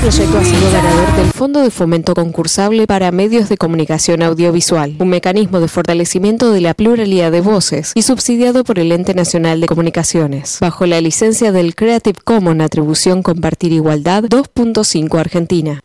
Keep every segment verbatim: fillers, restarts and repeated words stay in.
proyecto ha sido ganador del Fondo de Fomento Concursable para Medios de Comunicación Audiovisual, un mecanismo de fortalecimiento de la pluralidad de voces y subsidiado por el Ente Nacional de Comunicaciones, bajo la licencia del Creative Commons Atribución Compartir Igualdad dos punto cinco Argentina.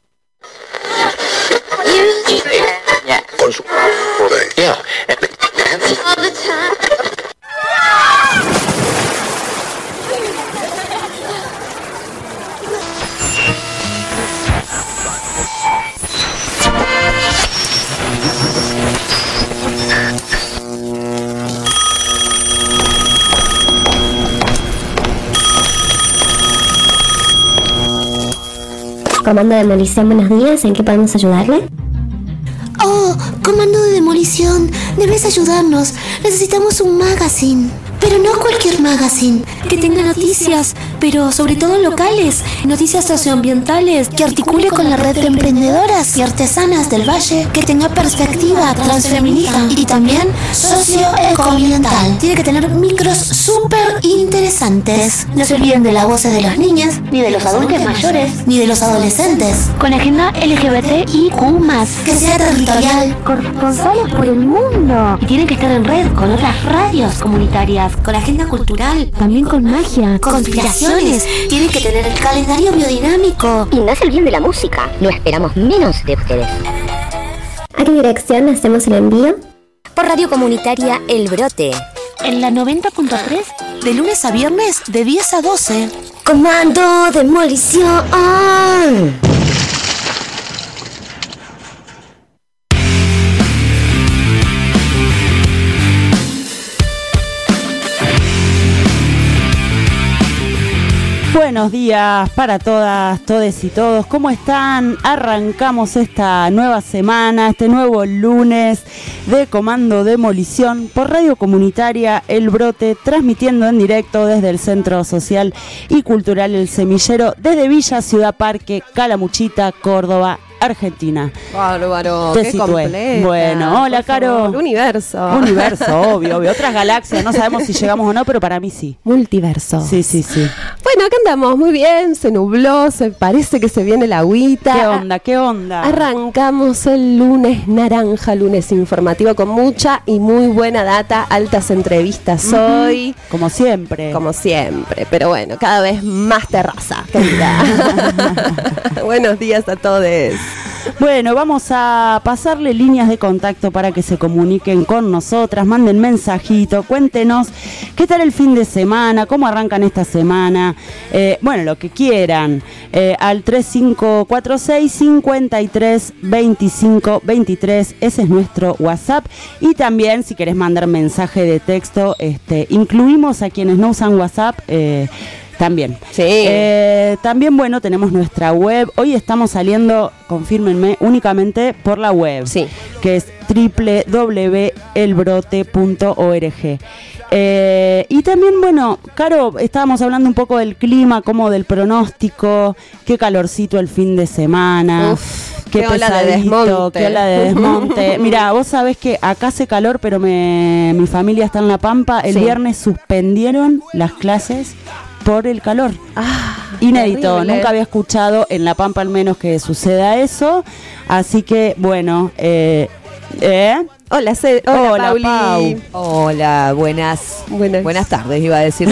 Comando de demolición, buenos días, ¿en qué podemos ayudarle? Oh, comando de demolición, debes ayudarnos. Necesitamos un magazine. Pero no cualquier magazine, que tenga noticias, pero sobre todo locales, noticias socioambientales, que articule con la red de emprendedoras y artesanas del Valle, que tenga perspectiva transfeminista y también socioecoambiental. Tiene que tener micros súper interesantes. No se olviden de las voces de las niñas, ni de los adultos mayores, ni de los adolescentes. Con agenda L G B T I Q más, que sea territorial, corresponsales por el mundo. Y tiene que estar en red con otras radios comunitarias, con agenda cultural, también con magia, conspiraciones. Tienen que tener el calendario biodinámico. Y no se olviden de la música, no esperamos menos de ustedes. ¿A qué dirección hacemos el envío? Por Radio Comunitaria El Brote. En la noventa punto tres, de lunes a viernes, de diez a doce. Comando demolición. Buenos días para todas, todes y todos. ¿Cómo están? Arrancamos esta nueva semana, este nuevo lunes de Comando Demolición por Radio Comunitaria El Brote, transmitiendo en directo desde el Centro Social y Cultural El Semillero, desde Villa Ciudad Parque, Calamuchita, Córdoba, Argentina. Bárbaro, Te qué situé. completa. Bueno, hola, Caro. El universo. Universo, obvio, obvio. Otras galaxias, no sabemos si llegamos o no, pero para mí sí. Multiverso. Sí, sí, sí. Bueno, acá andamos muy bien, se nubló, se parece que se viene la agüita. ¿Qué onda? ¿Qué onda? Arrancamos el lunes naranja, lunes informativo con mucha y muy buena data, altas entrevistas uh-huh. hoy. Como siempre. Como siempre, pero bueno, cada vez más terraza, querida. Buenos días a todos. Bueno, vamos a pasarle líneas de contacto para que se comuniquen con nosotras, manden mensajito, cuéntenos qué tal el fin de semana, cómo arrancan esta semana, eh, bueno, lo que quieran, eh, al tres cinco cuatro seis, cinco tres, dos cinco dos tres, ese es nuestro WhatsApp, y también si querés mandar mensaje de texto, este, incluimos a quienes no usan WhatsApp, eh, También. Sí. Eh, también, bueno, tenemos nuestra web. Hoy estamos saliendo, confírmenme, únicamente por la web. Sí. Que es doble u doble u doble u punto el brote punto org. Eh, y también, bueno, Caro, estábamos hablando un poco del clima, como del pronóstico, qué calorcito el fin de semana. Uf, qué, qué ola de desmonte. Qué ola de desmonte. Mirá, vos sabés que acá hace calor, pero me, mi familia está en La Pampa. El sí. viernes suspendieron las clases por el calor. Ah, inédito, terrible. Nunca había escuchado, en La Pampa al menos, que suceda eso. Así que, bueno, eh, ¿eh? Hola, C- hola, Hola, Pauli. Pau. Hola, buenas, buenas buenas tardes, iba a decir.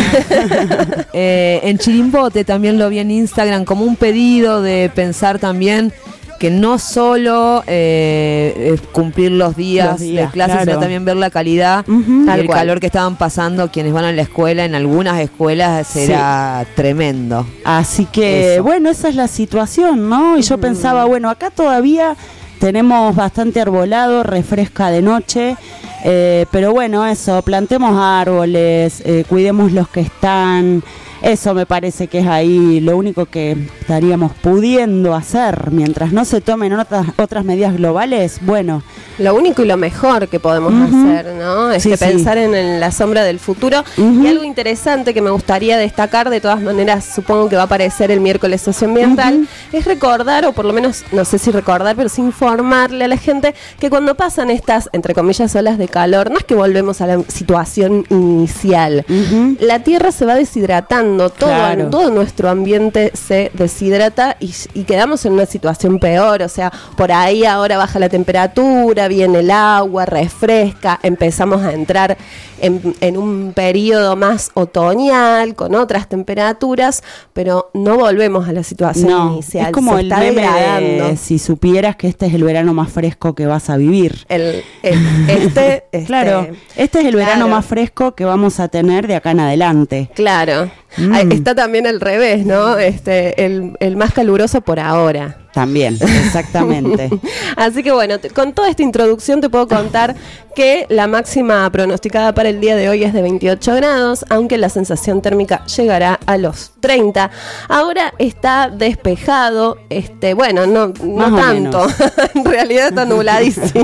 eh, en Chirimbote también lo vi en Instagram como un pedido de pensar también que no solo eh, es cumplir los días, Los días, de clases, claro. sino también ver la calidad Uh-huh. y Tal el cual. calor que estaban pasando quienes van a la escuela. En algunas escuelas Sí. era tremendo. Así que, Eso. bueno, esa es la situación, ¿no? Y yo Mm. pensaba, bueno, acá todavía tenemos bastante arbolado, refresca de noche, eh, pero bueno, eso, plantemos árboles, eh, cuidemos los que están. Eso me parece que es ahí lo único que estaríamos pudiendo hacer mientras no se tomen otras otras medidas globales. Bueno, Lo único y lo mejor que podemos Uh-huh. hacer, ¿no? Es Sí, que sí. pensar en, en la sombra del futuro. Uh-huh. Y algo interesante que me gustaría destacar, de todas maneras, supongo que va a aparecer el miércoles socioambiental, Uh-huh. es recordar, o por lo menos, no sé si recordar, pero sí informarle a la gente que cuando pasan estas, entre comillas, olas de de calor, no es que volvemos a la situación inicial. Uh-huh. La Tierra se va deshidratando, todo, claro. todo nuestro ambiente se deshidrata y, y quedamos en una situación peor, o sea, por ahí ahora baja la temperatura, viene el agua, refresca, empezamos a entrar en, en un periodo más otoñal, con otras temperaturas, pero no volvemos a la situación no, inicial. Es como se el está meme degradando. De, si supieras que este es el verano más fresco que vas a vivir. El, el, este, este, claro, este es el verano claro. más fresco que vamos a tener de acá en adelante. Claro. Mm. Está también al revés, ¿no? Este, el, el más caluroso por ahora. También, exactamente. Así que bueno, te, con toda esta introducción te puedo contar que la máxima pronosticada para el día de hoy es de veintiocho grados, aunque la sensación térmica llegará a los treinta. Ahora está despejado, este, bueno, no, no tanto, en realidad está nubladísimo.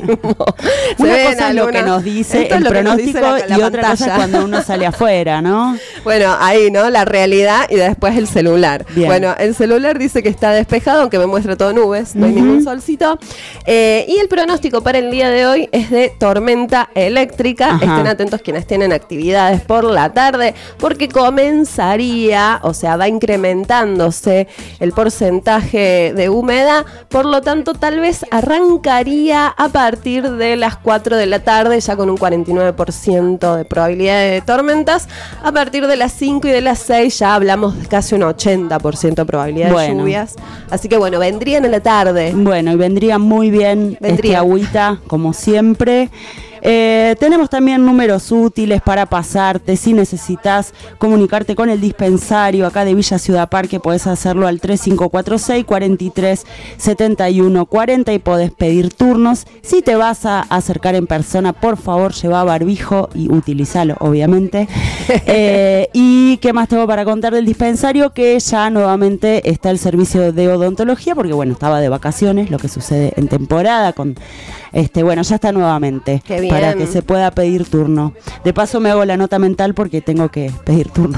Una cosa es lo que nos dice el pronóstico dice la, la y otra cosa es cuando uno sale afuera, ¿no? Bueno, ahí, ¿no? La realidad y después el celular. Bien. Bueno, el celular dice que está despejado, aunque me muestra todo nubes, no hay uh-huh. ningún solcito. Eh, y el pronóstico para el día de hoy es de tormenta eléctrica. Ajá. Estén atentos quienes tienen actividades por la tarde, porque comenzaría, o sea, va incrementándose el porcentaje de humedad, por lo tanto, tal vez arrancaría a partir de las cuatro de la tarde, ya con un cuarenta y nueve por ciento de probabilidad de tormentas. A partir de las cinco y de las seis ya hablamos de casi un ochenta por ciento de probabilidad bueno. de lluvias. Así que bueno, vendría en la tarde. Bueno, y vendría muy bien vendría. Este agüita, como siempre. Eh, tenemos también números útiles para pasarte. Si necesitas comunicarte con el dispensario acá de Villa Ciudad Parque, podés hacerlo al tres cinco cuatro seis, cuatro tres, siete uno cuatro y podés pedir turnos. Si te vas a acercar en persona, por favor, lleva barbijo y utilizalo, obviamente. eh, y qué más tengo para contar del dispensario, que ya nuevamente está el servicio de odontología, porque bueno, estaba de vacaciones, lo que sucede en temporada con este, bueno, ya está nuevamente. Qué bien. Para que se pueda pedir turno. De paso me hago la nota mental porque tengo que pedir turno.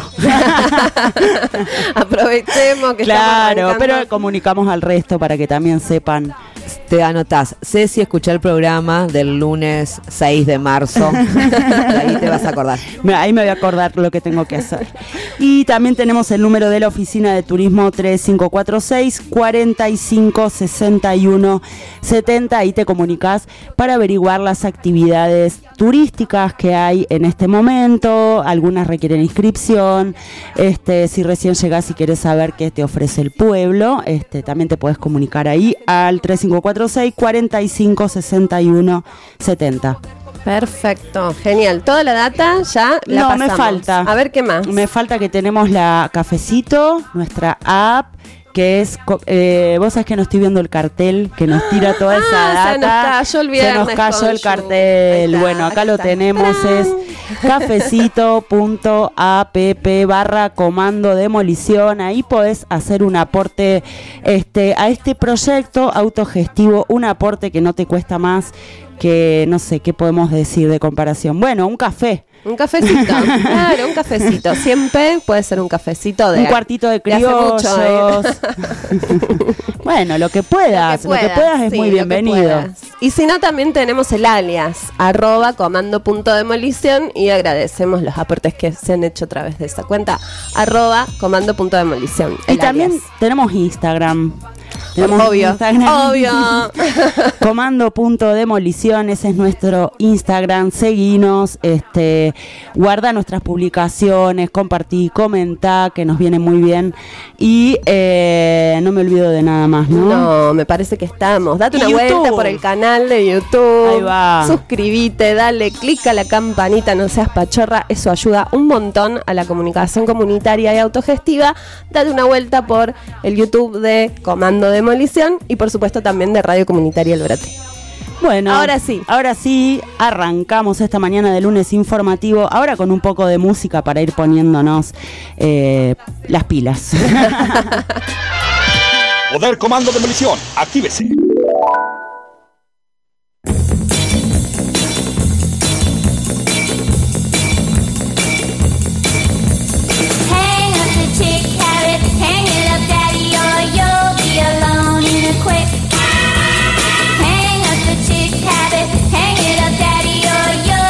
Aprovechemos que claro, pero comunicamos al resto para que también sepan. Te anotás, Ceci, escuché el programa del lunes seis de marzo. Ahí te vas a acordar. Ahí me voy a acordar lo que tengo que hacer. Y también tenemos el número de la oficina de turismo tres cinco cuatro seis, cuatro cinco, seis uno siete cero. Ahí te comunicas para averiguar las actividades turísticas que hay en este momento. Algunas requieren inscripción. Este, si recién llegás y quieres saber qué te ofrece el pueblo, este, también te puedes comunicar ahí al tres cinco cuatro seis, cuatro cinco, seis uno siete cero. Perfecto, genial. Toda la data ya la no, pasamos. me falta. A ver qué más. Me falta que tenemos la Cafecito, nuestra app, que es, eh, vos sabés que no estoy viendo el cartel que nos tira toda esa ah, data. Se nos cayó el viernes. Se nos cayó el cartel. Está, bueno, acá lo está. tenemos, es cafecito punto app barra comando demolición. Ahí podés hacer un aporte este, a este proyecto autogestivo, un aporte que no te cuesta más que, no sé, ¿qué podemos decir de comparación? Bueno, un café. Un cafecito, claro, un cafecito. Siempre puede ser un cafecito de... Un cuartito de criollos. De mucho, ¿eh? Bueno, lo que puedas, lo que puedas, lo que puedas es sí, muy bienvenido. Y si no, también tenemos el alias, arroba comando punto demolición, y agradecemos los aportes que se han hecho a través de esa cuenta, arroba comando punto demolición. Y también alias. Tenemos Instagram. Tenemos obvio, Instagram. Obvio. Comando punto demolición, ese es nuestro Instagram. Seguinos, este, guarda nuestras publicaciones, compartí, comentá, que nos viene muy bien. Y eh, no me olvido de nada más, ¿no? No, me parece que estamos. Date una YouTube. vuelta por el canal de YouTube. Ahí va. Suscríbete, dale clic a la campanita, no seas pachorra. Eso ayuda un montón a la comunicación comunitaria y autogestiva. Date una vuelta por el YouTube de Comando Demolición y por supuesto también de Radio Comunitaria El Brote. Bueno, ahora sí. Ahora sí, arrancamos esta mañana de lunes informativo, ahora con un poco de música para ir poniéndonos eh, las pilas. Poder Comando Demolición, actívese. Hang up the chick habit, hang it up, daddy, or you'll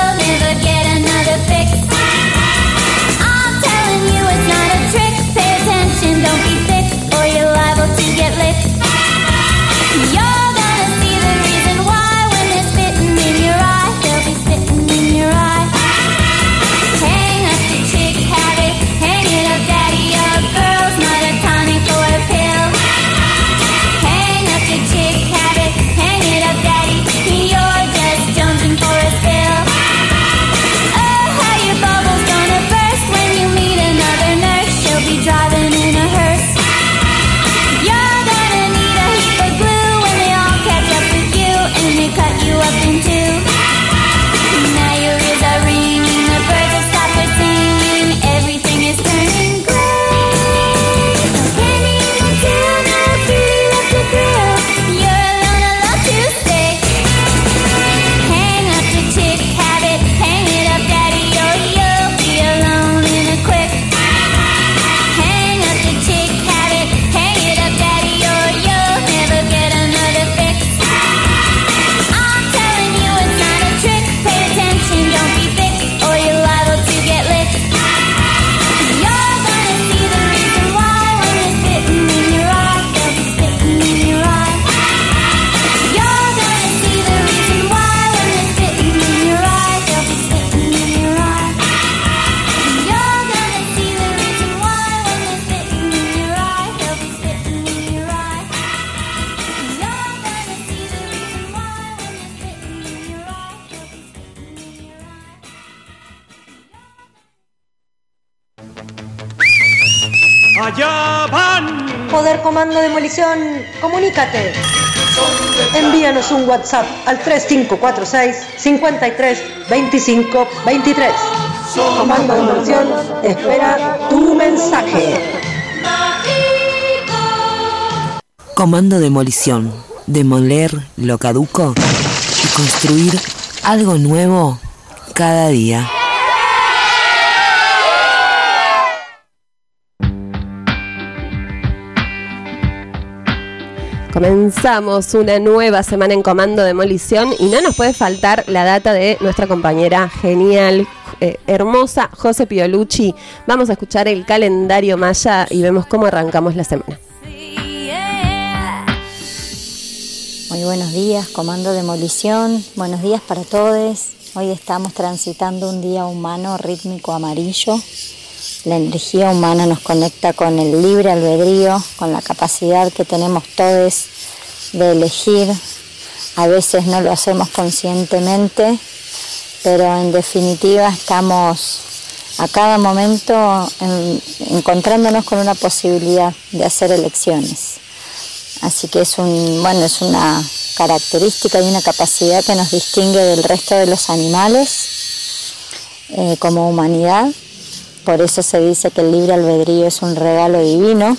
allá van. Poder Comando Demolición, comunícate. Envíanos un WhatsApp al tres cinco cuatro seis, cinco tres, dos cinco dos tres. Comando Demolición espera tu mensaje. Comando Demolición. Demoler lo caduco y construir algo nuevo cada día. Comenzamos una nueva semana en Comando Demolición y no nos puede faltar la data de nuestra compañera genial, eh, hermosa, José Piolucci. Vamos a escuchar el calendario maya y vemos cómo arrancamos la semana. Muy buenos días, Comando Demolición. Buenos días para todos. Hoy estamos transitando un día humano rítmico amarillo. La energía humana nos conecta con el libre albedrío, con la capacidad que tenemos todos de elegir. A veces no lo hacemos conscientemente, pero en definitiva estamos a cada momento en, encontrándonos con una posibilidad de hacer elecciones. Así que es un, bueno, es una característica y una capacidad que nos distingue del resto de los animales eh, como humanidad. Por eso se dice que el libre albedrío es un regalo divino.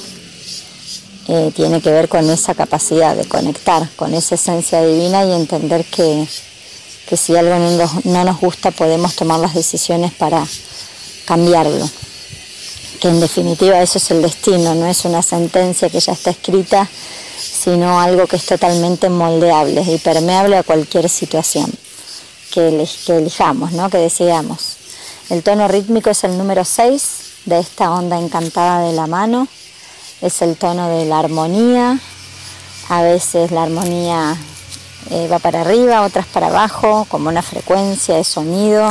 Eh, tiene que ver con esa capacidad de conectar con esa esencia divina y entender que, que si algo no nos, no nos gusta podemos tomar las decisiones para cambiarlo. Que en definitiva eso es el destino, no es una sentencia que ya está escrita, sino algo que es totalmente moldeable y permeable a cualquier situación que, el, que elijamos, ¿no? Que decidamos. El tono rítmico es el número seis de esta onda encantada de la mano. Es el tono de la armonía. A veces la armonía eh, va para arriba, otras para abajo, como una frecuencia de sonido.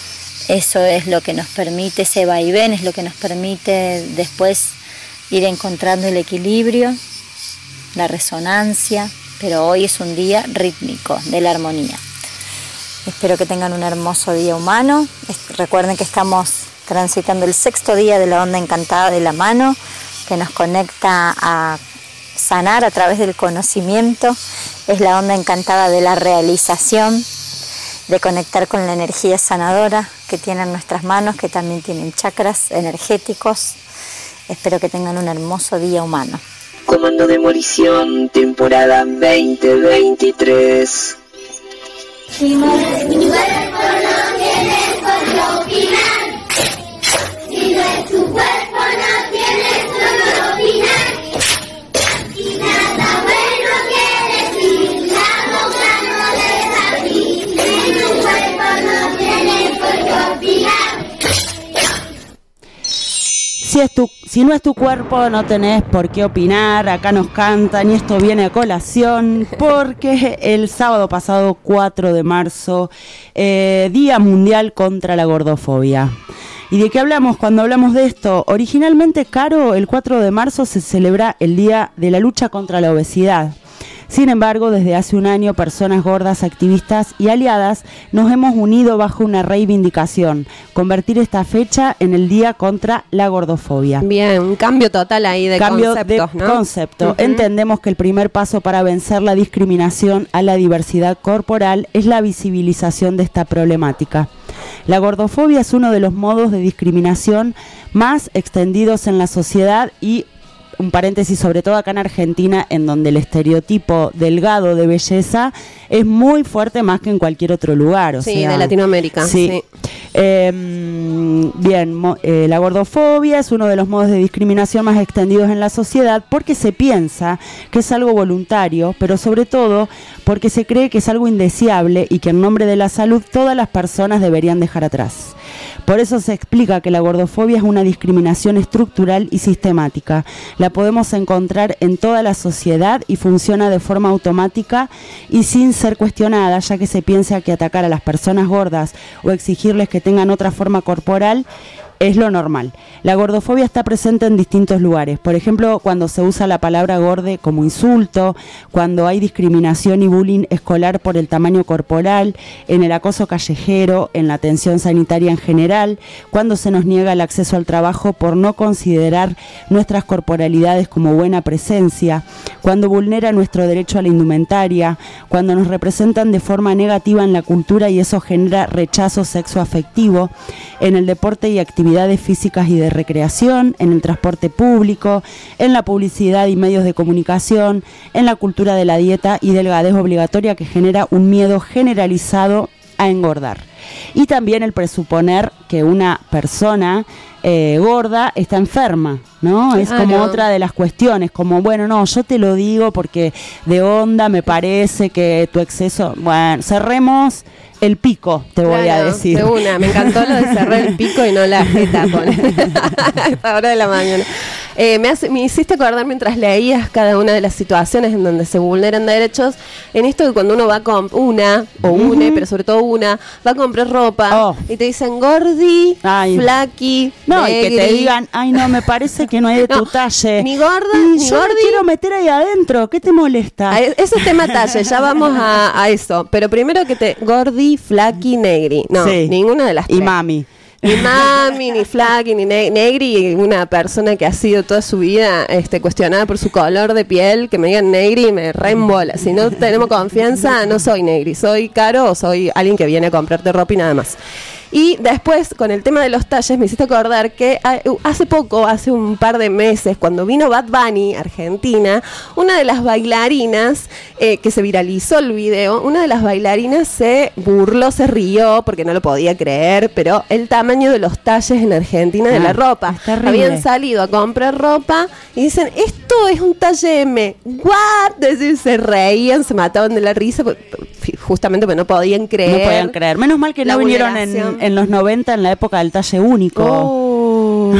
Eso es lo que nos permite, ese vaivén es lo que nos permite después ir encontrando el equilibrio, la resonancia, pero hoy es un día rítmico de la armonía. Espero que tengan un hermoso día humano. Recuerden que estamos transitando el sexto día de la onda encantada de la mano, que nos conecta a sanar a través del conocimiento. Es la onda encantada de la realización, de conectar con la energía sanadora que tienen nuestras manos, que también tienen chakras energéticos. Espero que tengan un hermoso día humano. Comando Demolición, temporada veinte veintitrés. Si no es tu cuerpo, no tienes por qué opinar. Si no es tu cuerpo, no tienes por qué opinar. Si nada bueno que decir, la boca no desabrir. Si tu cuerpo no tienes por qué opinar. Si, es tu, si no es tu cuerpo, no tenés por qué opinar. Acá nos cantan y esto viene a colación porque el sábado pasado, cuatro de marzo, eh, Día Mundial contra la Gordofobia. ¿Y de qué hablamos cuando hablamos de esto? Originalmente, Caro, el cuatro de marzo se celebra el Día de la Lucha contra la Obesidad. Sin embargo, desde hace un año, personas gordas, activistas y aliadas nos hemos unido bajo una reivindicación, convertir esta fecha en el Día contra la Gordofobia. Bien, un cambio total ahí de cambio conceptos, de ¿no? concepto. Uh-huh. Entendemos que el primer paso para vencer la discriminación a la diversidad corporal es la visibilización de esta problemática. La gordofobia es uno de los modos de discriminación más extendidos en la sociedad y un paréntesis, sobre todo acá en Argentina, en donde el estereotipo delgado de belleza es muy fuerte más que en cualquier otro lugar. O sí, sea, de Latinoamérica. Sí. sí. Eh, bien, mo, eh, la gordofobia es uno de los modos de discriminación más extendidos en la sociedad porque se piensa que es algo voluntario, pero sobre todo porque se cree que es algo indeseable y que en nombre de la salud todas las personas deberían dejar atrás. Por eso se explica que la gordofobia es una discriminación estructural y sistemática. La podemos encontrar en toda la sociedad y funciona de forma automática y sin ser cuestionada, ya que se piensa que atacar a las personas gordas o exigirles que tengan otra forma corporal es lo normal. La gordofobia está presente en distintos lugares. Por ejemplo, cuando se usa la palabra gorde como insulto, cuando hay discriminación y bullying escolar por el tamaño corporal, en el acoso callejero, en la atención sanitaria en general, cuando se nos niega el acceso al trabajo por no considerar nuestras corporalidades como buena presencia, cuando vulnera nuestro derecho a la indumentaria, cuando nos representan de forma negativa en la cultura y eso genera rechazo sexoafectivo, en el deporte y actividades físicas y de recreación, en el transporte público, en la publicidad y medios de comunicación, en la cultura de la dieta y delgadez obligatoria que genera un miedo generalizado a engordar. Y también el presuponer que una persona eh, gorda está enferma, ¿no? Es Claro. como otra de las cuestiones, como, bueno, no, yo te lo digo porque de onda me parece que tu exceso... Bueno, cerremos el pico, te voy Claro, a decir. de una, me encantó lo de cerrar el pico y no la jeta con a esta hora de la mañana. Eh, me, hace, me hiciste acordar mientras leías cada una de las situaciones en donde se vulneran derechos, en esto que cuando uno va con una, o una, Ujú. pero sobre todo una, va a comprar ropa Oh. y te dicen gordi, Ay. flaqui, No, y que te negri. digan, ay no, me parece que no hay de No, tu talle. ni gorda, Y ni yo me gordi. quiero meter ahí adentro, ¿qué te molesta? Ah, eso es tema talle, ya vamos a, a eso. Pero primero que te gordi, flaqui, negri. No, Sí. ninguna de las tres. Y mami. Ni mami, ni flaqui, ni ne- negri, una persona que ha sido toda su vida este, cuestionada por su color de piel, que me digan negri me reembola. Si no tenemos confianza, no soy negri, soy caro o soy alguien que viene a comprarte ropa y nada más. Y después, con el tema de los talles, me hiciste acordar que ah, hace poco, hace un par de meses, cuando vino Bad Bunny, Argentina, una de las bailarinas, eh, que se viralizó el video, una de las bailarinas se burló, se rió, porque no lo podía creer, pero el tamaño de los talles en Argentina de Ah, la ropa. es terrible. Habían salido a comprar ropa y dicen, esto es un talle M. ¿What? Entonces, se reían, se mataban de la risa, pues, justamente porque no podían creer. No podían creer. Menos mal que la no vinieron en, vulneración. en los noventa, en la época del talle único. Oh.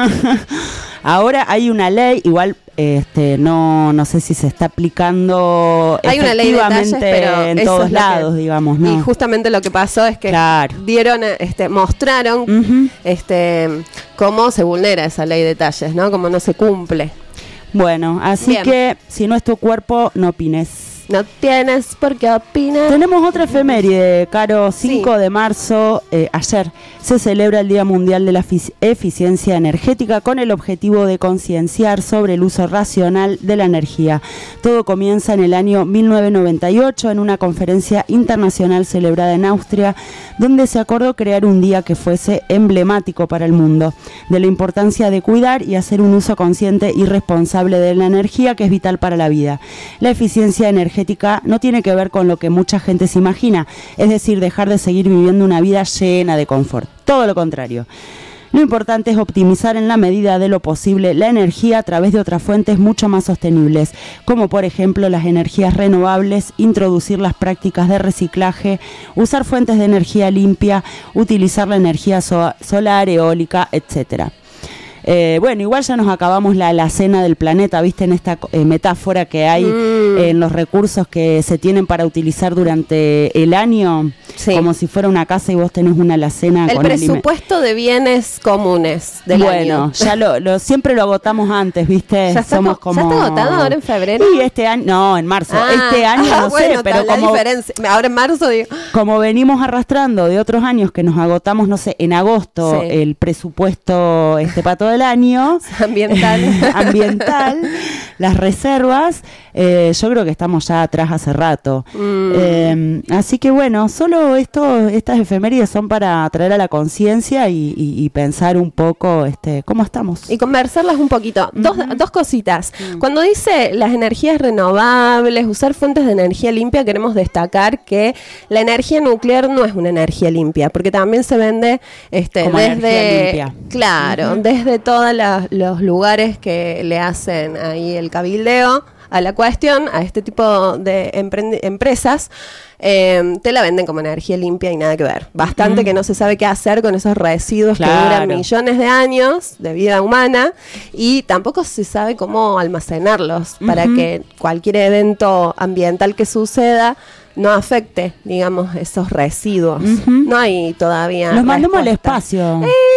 Ahora hay una ley, igual este no no sé si se está aplicando Hay una ley de talles, efectivamente pero en eso todos es lo que- lados, digamos, ¿no? Y justamente lo que pasó es que Claro. dieron, este, mostraron Ujú. este cómo se vulnera esa ley de talles, ¿no? Cómo no se cumple. Bueno, así Bien. que si no es tu cuerpo, no opines. No tienes por qué opinar. Tenemos otra efeméride, Caro, cinco de marzo, eh, ayer, se celebra el Día Mundial de la Efic- Eficiencia Energética con el objetivo de concienciar sobre el uso racional de la energía. Todo comienza en el año mil novecientos noventa y ocho en una conferencia internacional celebrada en Austria, donde se acordó crear un día que fuese emblemático para el mundo, de la importancia de cuidar y hacer un uso consciente y responsable de la energía que es vital para la vida. La eficiencia energética no tiene que ver con lo que mucha gente se imagina, es decir, dejar de seguir viviendo una vida llena de confort. Todo lo contrario. Lo importante es optimizar en la medida de lo posible la energía a través de otras fuentes mucho más sostenibles, como por ejemplo las energías renovables, introducir las prácticas de reciclaje, usar fuentes de energía limpia, utilizar la energía so- solar, eólica, etcétera. Eh, bueno, igual ya nos acabamos la alacena del planeta, ¿viste? En esta eh, metáfora que hay Mm. eh, en los recursos que se tienen para utilizar durante el año, Sí. como si fuera una casa y vos tenés una alacena El con alimentos. presupuesto de bienes comunes del Bueno, año. ya lo, lo siempre lo agotamos antes, ¿viste? ¿Ya está, Somos co- como ¿Ya está agotado ahora en febrero? Y este año, no, en marzo. Ah, este año ah, no bueno, sé, pero está la como diferencia. Ahora en marzo digo, como venimos arrastrando de otros años que nos agotamos, no sé, en agosto Sí. el presupuesto este para todo el año ambiental. ambiental, las reservas, eh, yo creo que estamos ya atrás hace rato. Mm. Eh, así que bueno, solo esto, estas efemérides son para traer a la conciencia y, y- y pensar un poco este cómo estamos. Y conversarlas un poquito. Dos, dos cositas. Cuando dice las energías renovables, usar fuentes de energía limpia, queremos destacar que la energía nuclear no es una energía limpia, porque también se vende este, Como energía desde, limpia. claro, Ujú. desde todos la- los lugares que le hacen ahí el cabildeo a la cuestión, a este tipo de emprendi- empresas, eh, te la venden como energía limpia y nada que ver. Bastante Mm. que no se sabe qué hacer con esos residuos que duran Claro. millones de años de vida humana y tampoco se sabe cómo almacenarlos para Ujú. que cualquier evento ambiental que suceda no afecte, digamos, esos residuos. Ujú. No hay todavía Los mandamos al respuesta. espacio. Eh,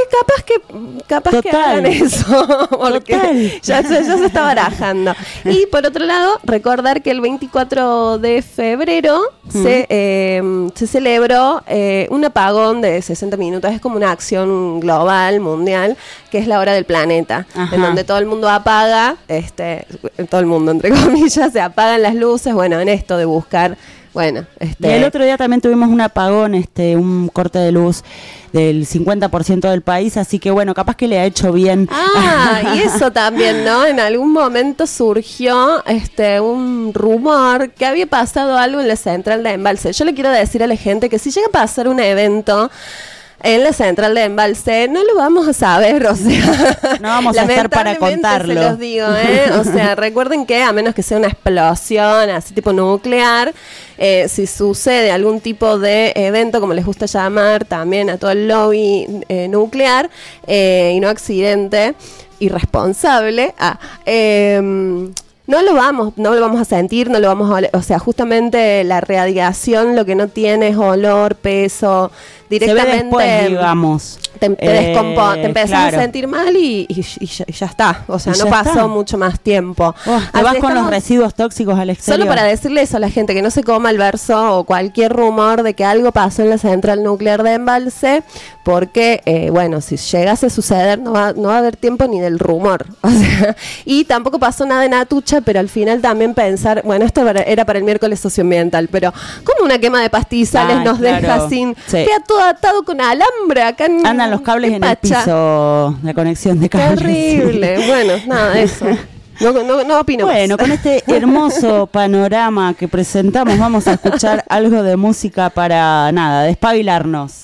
capaz que capaz Total. que hagan eso, porque Total. ya, ya, ya se está barajando. Y por otro lado, recordar que el veinticuatro de febrero Mm. se, eh, se celebró eh, un apagón de sesenta minutos. Es como una acción global, mundial, que es la hora del planeta, Ajá. en donde todo el mundo apaga, este, todo el mundo entre comillas, se apagan las luces, bueno, en esto de buscar, bueno, este... Y el otro día también tuvimos un apagón, este, un corte de luz del cincuenta por ciento del país, así que bueno, capaz que le ha hecho bien. Ah, y eso también, ¿no? En algún momento surgió este un rumor que había pasado algo en la central de embalse. Yo le quiero decir a la gente que si llega a pasar un evento en la central de embalse, no lo vamos a saber, o sea, no vamos a estar para contarlo. Se los digo, ¿eh? O sea, recuerden que a menos que sea una explosión así tipo nuclear, eh, si sucede algún tipo de evento, como les gusta llamar también a todo el lobby eh, nuclear, eh, y no accidente irresponsable, ah, eh, no lo vamos, no lo vamos a sentir, no lo vamos a oler. O sea, justamente la radiación lo que no tiene es olor, peso, directamente. Se ve después, digamos. Te, te, eh, descompo- te empezás claro. a sentir mal y, y, y, ya, y ya está. O sea, Y no ya pasó está. mucho más tiempo. Oh, te Así vas con estamos- los residuos tóxicos al exterior. Solo para decirle eso a la gente, que no se coma el verso o cualquier rumor de que algo pasó en la central nuclear de Embalse, porque, eh, bueno, si llegase a suceder, no va, no va a haber tiempo ni del rumor. O sea, y tampoco pasó nada en Atucha, pero al final también pensar, bueno, esto era- era para el miércoles socioambiental, pero como una quema de pastizales Ay, nos claro. deja sin... Sí. Queda todo atado con alambre acá en... Andan los cables en el Pacha. piso, la conexión de cables. Terrible. sí. Bueno, nada de eso. No, no, no opino Bueno, más. con este hermoso panorama que presentamos, vamos a escuchar algo de música para, nada, despabilarnos.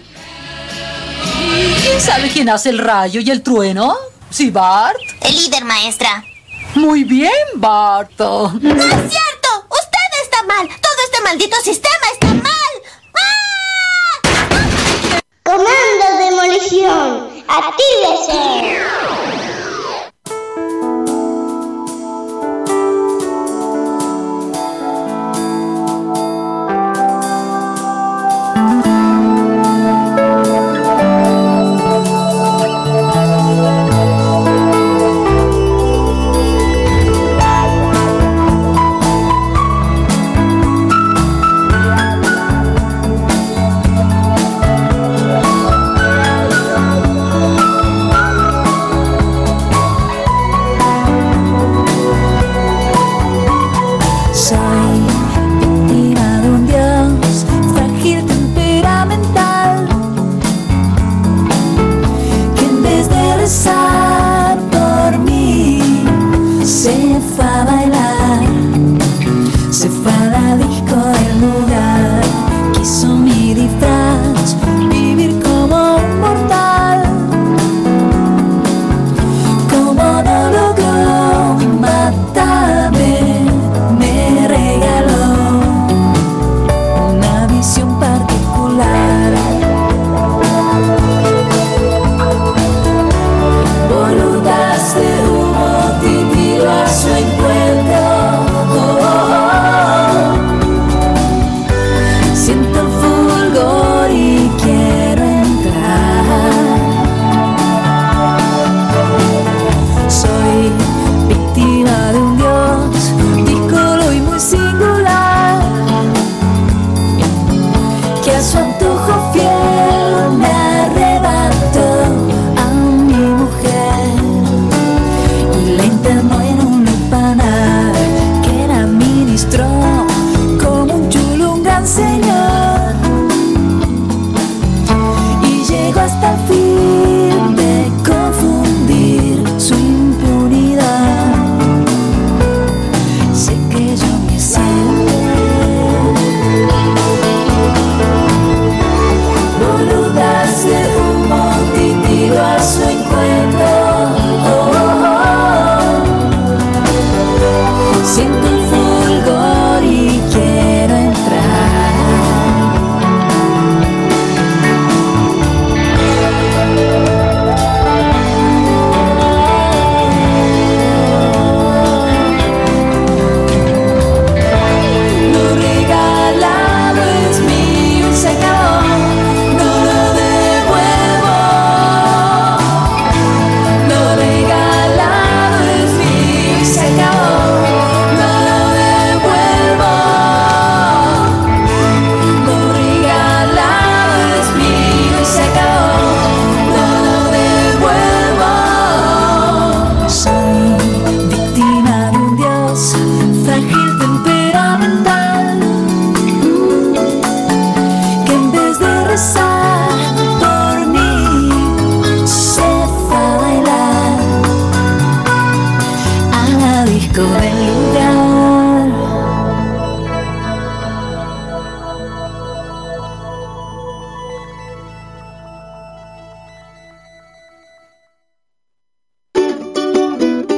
¿Quién sabe quién hace el rayo y el trueno? ¿Sí, Bart? El líder, maestra. Muy bien, Bart. ¡No es cierto! ¡Usted está mal! ¡Todo este maldito sistema está mal! Comando Demolición, actívese.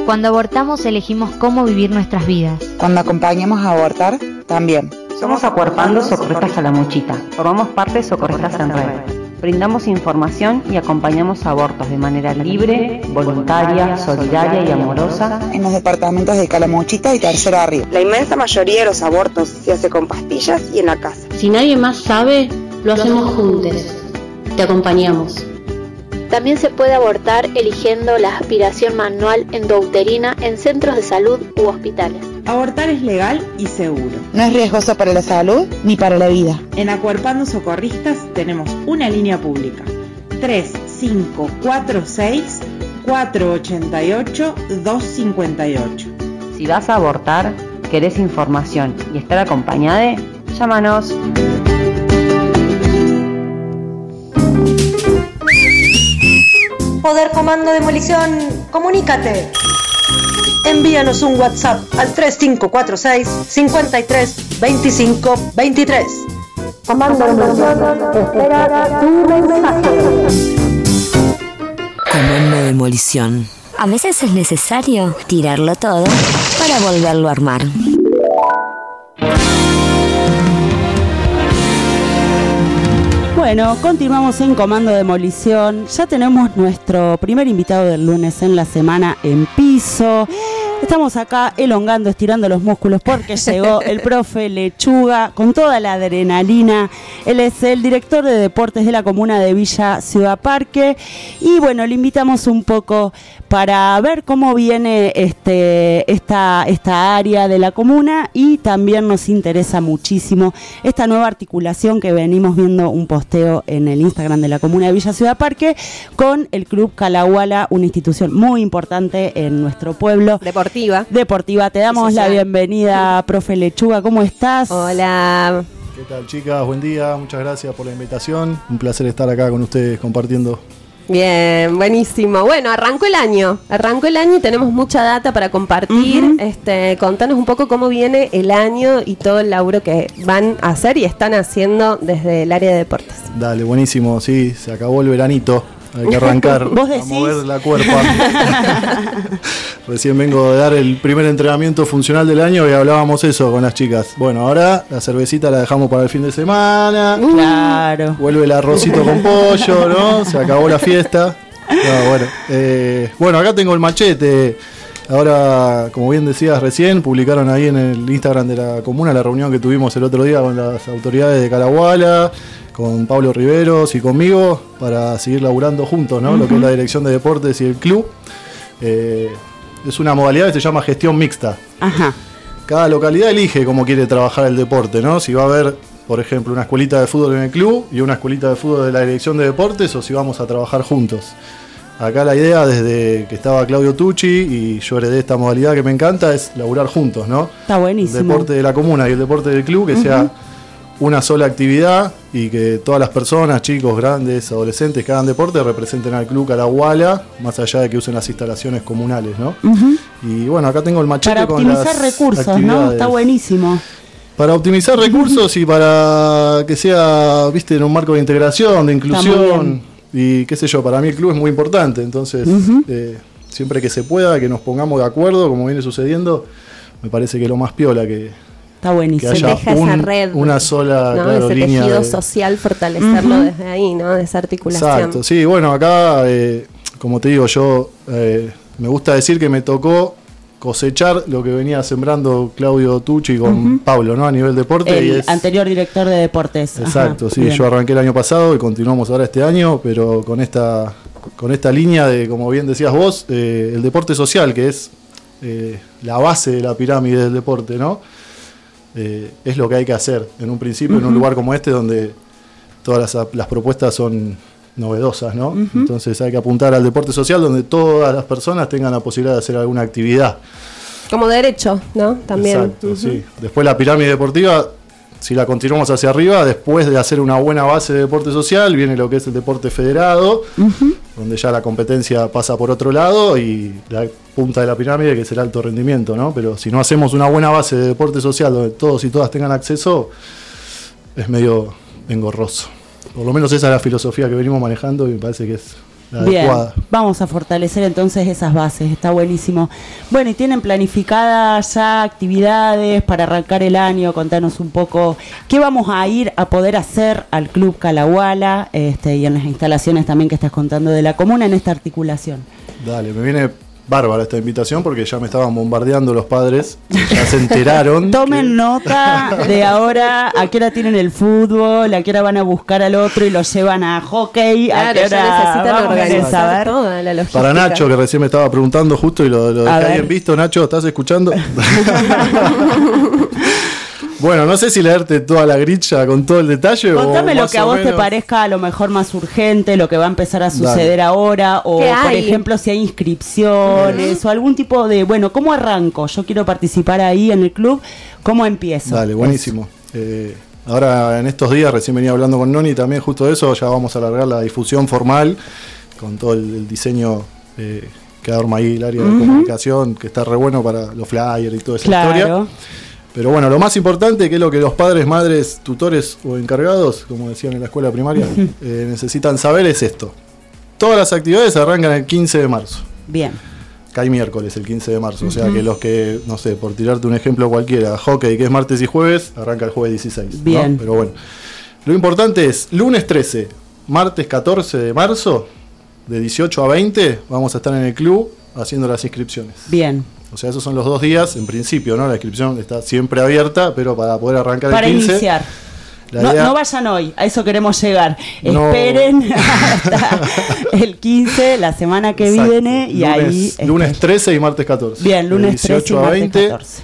Cuando abortamos elegimos cómo vivir nuestras vidas. Cuando acompañamos a abortar, también. Somos Acuerpando Socorristas Calamuchita. Formamos parte de Socorristas en Red. Brindamos información y acompañamos abortos de manera libre, voluntaria, solidaria y amorosa en los departamentos de Calamuchita y Tercero Arriba. La inmensa mayoría de los abortos se hace con pastillas y en la casa. Si nadie más sabe, lo hacemos juntos. Te acompañamos. También se puede abortar eligiendo la aspiración manual endouterina en centros de salud u hospitales. Abortar es legal y seguro. No es riesgoso para la salud ni para la vida. En Acuerpando Socorristas tenemos una línea pública: tres cinco cuatro seis, cuatro ocho ocho, dos cinco ocho. Si vas a abortar, querés información y estar acompañada, llámanos. Poder Comando Demolición, comunícate. Envíanos un WhatsApp al tres cinco cuatro seis, cinco tres, dos cinco dos tres. Comando Demolición espera tu mensaje. Comando Demolición. A veces es necesario tirarlo todo para volverlo a armar. Bueno, continuamos en Comando Demolición. Ya tenemos nuestro primer invitado del lunes en la semana en piso. Estamos acá elongando, estirando los músculos porque llegó el profe Lechuga con toda la adrenalina. Él es el director de deportes de la comuna de Villa Ciudad Parque. Y bueno, le invitamos un poco para ver cómo viene este, esta, esta área de la comuna, y también nos interesa muchísimo esta nueva articulación que venimos viendo un posteo en el Instagram de la comuna de Villa Ciudad Parque con el Club Calahuala, una institución muy importante en nuestro pueblo. Deportiva. Deportiva. Te damos la bienvenida, profe Lechuga. ¿Cómo estás? Hola. ¿Qué tal, chicas? Buen día. Muchas gracias por la invitación. Un placer estar acá con ustedes compartiendo. Bien, buenísimo. Bueno, arrancó el año, arrancó el año y tenemos mucha data para compartir. Uh-huh. Este, contanos un poco cómo viene el año y todo el laburo que van a hacer y están haciendo desde el área de deportes. Dale, buenísimo, sí, se acabó el veranito. Hay que arrancar ¿Vos a mover la cuerpa. Recién vengo de dar el primer entrenamiento funcional del año y hablábamos eso con las chicas. Bueno, ahora la cervecita la dejamos para el fin de semana. Claro. Vuelve el arrocito con pollo, ¿no? Se acabó la fiesta. No, bueno, eh, bueno, acá tengo el machete. Ahora, como bien decías recién, publicaron ahí en el Instagram de la comuna la reunión que tuvimos el otro día con las autoridades de Calahuala, con Pablo Riveros y conmigo, para seguir laburando juntos, ¿no? Uh-huh. Lo que es la dirección de deportes y el club. Eh, es una modalidad que se llama gestión mixta. Ajá. Cada localidad elige cómo quiere trabajar el deporte, ¿no? Si va a haber, por ejemplo, una escuelita de fútbol en el club y una escuelita de fútbol de la dirección de deportes, o si vamos a trabajar juntos. Acá la idea, desde que estaba Claudio Tucci y yo heredé esta modalidad que me encanta, es laburar juntos, ¿no? Está buenísimo. El deporte de la comuna y el deporte del club, que uh-huh. sea una sola actividad y que todas las personas, chicos, grandes, adolescentes que hagan deporte representen al club Calahuala, más allá de que usen las instalaciones comunales, ¿no? Uh-huh. Y bueno, acá tengo el machete con las optimizar recursos, ¿no? Está buenísimo. Para optimizar recursos y para que sea, viste, en un marco de integración, de inclusión, y qué sé yo, para mí el club es muy importante, entonces uh-huh. eh, siempre que se pueda, que nos pongamos de acuerdo, como viene sucediendo, me parece que lo más piola que... Está buenísimo. Que haya deja un, esa red, una sola, ¿no? claro, ese línea tejido de... social, fortalecerlo uh-huh. desde ahí, ¿no? De esa articulación. Exacto, sí, bueno, acá, eh, como te digo, yo eh, me gusta decir que me tocó cosechar lo que venía sembrando Claudio Tucci con uh-huh. Pablo, ¿no? A nivel deporte. El y es... anterior director de deportes. Exacto, Ajá, sí, bien. Yo arranqué el año pasado y continuamos ahora este año, pero con esta, con esta línea de, como bien decías vos, eh, el deporte social, que es eh, la base de la pirámide del deporte, ¿no? Eh, es lo que hay que hacer en un principio, uh-huh. en un lugar como este, donde todas las, las propuestas son novedosas, ¿no? Uh-huh. Entonces hay que apuntar al deporte social, donde todas las personas tengan la posibilidad de hacer alguna actividad. Como derecho, ¿no? También. Exacto, uh-huh. sí. Después la pirámide deportiva, si la continuamos hacia arriba, después de hacer una buena base de deporte social, viene lo que es el deporte federado, uh-huh. donde ya la competencia pasa por otro lado, y la punta de la pirámide, que es el alto rendimiento, ¿no? Pero si no hacemos una buena base de deporte social, donde todos y todas tengan acceso, es medio engorroso. Por lo menos esa es la filosofía que venimos manejando y me parece que es la Bien, adecuada. vamos a fortalecer entonces esas bases, está buenísimo. Bueno, y tienen planificadas ya actividades para arrancar el año, contanos un poco qué vamos a ir a poder hacer al Club Calahuala, este, y en las instalaciones también que estás contando de la comuna en esta articulación. Dale, me viene bárbara esta invitación porque ya me estaban bombardeando los padres, ya se enteraron. Tomen que... nota de ahora a qué hora tienen el fútbol, a qué hora van a buscar al otro y lo llevan a hockey, claro, a qué hora necesitan vamos a organizar saber. toda la logística. Para Nacho, que recién me estaba preguntando justo y lo, lo dejé ahí en visto. Nacho, ¿estás escuchando? Bueno, no sé si leerte toda la grilla con todo el detalle. Contame o lo más que a o vos menos... te parezca a lo mejor más urgente, lo que va a empezar a suceder Dale. ahora, o ¿Qué por hay? ejemplo si hay inscripciones o algún tipo de, bueno, ¿cómo arranco? Yo quiero participar ahí en el club, ¿cómo empiezo? Dale, buenísimo. Eh, ahora en estos días, recién venía hablando con Noni también justo de eso, ya vamos a alargar la difusión formal con todo el, el diseño eh, que arma ahí el área de Ujú. comunicación, que está re bueno para los flyers y toda esa Claro. historia. Pero bueno, lo más importante, que es lo que los padres, madres, tutores o encargados, como decían en la escuela primaria, eh, necesitan saber, es esto. Todas las actividades arrancan el quince de marzo. Bien. Cae miércoles el quince de marzo, o sea Ujú. que los que, no sé, por tirarte un ejemplo cualquiera, hockey que es martes y jueves, arranca el jueves dieciséis. ¿no? Bien. Pero bueno, lo importante es, lunes trece, martes catorce de marzo, de dieciocho a veinte, vamos a estar en el club haciendo las inscripciones. Bien. O sea, esos son los dos días, en principio, ¿no? La inscripción está siempre abierta, pero para poder arrancar Para el quince... iniciar. la No, idea- no vayan hoy, a eso queremos llegar. No. Esperen hasta el quince, la semana que Exacto. viene, y lunes, ahí... este, lunes trece y martes catorce. Bien, lunes De trece y dieciocho a martes veinte, catorce.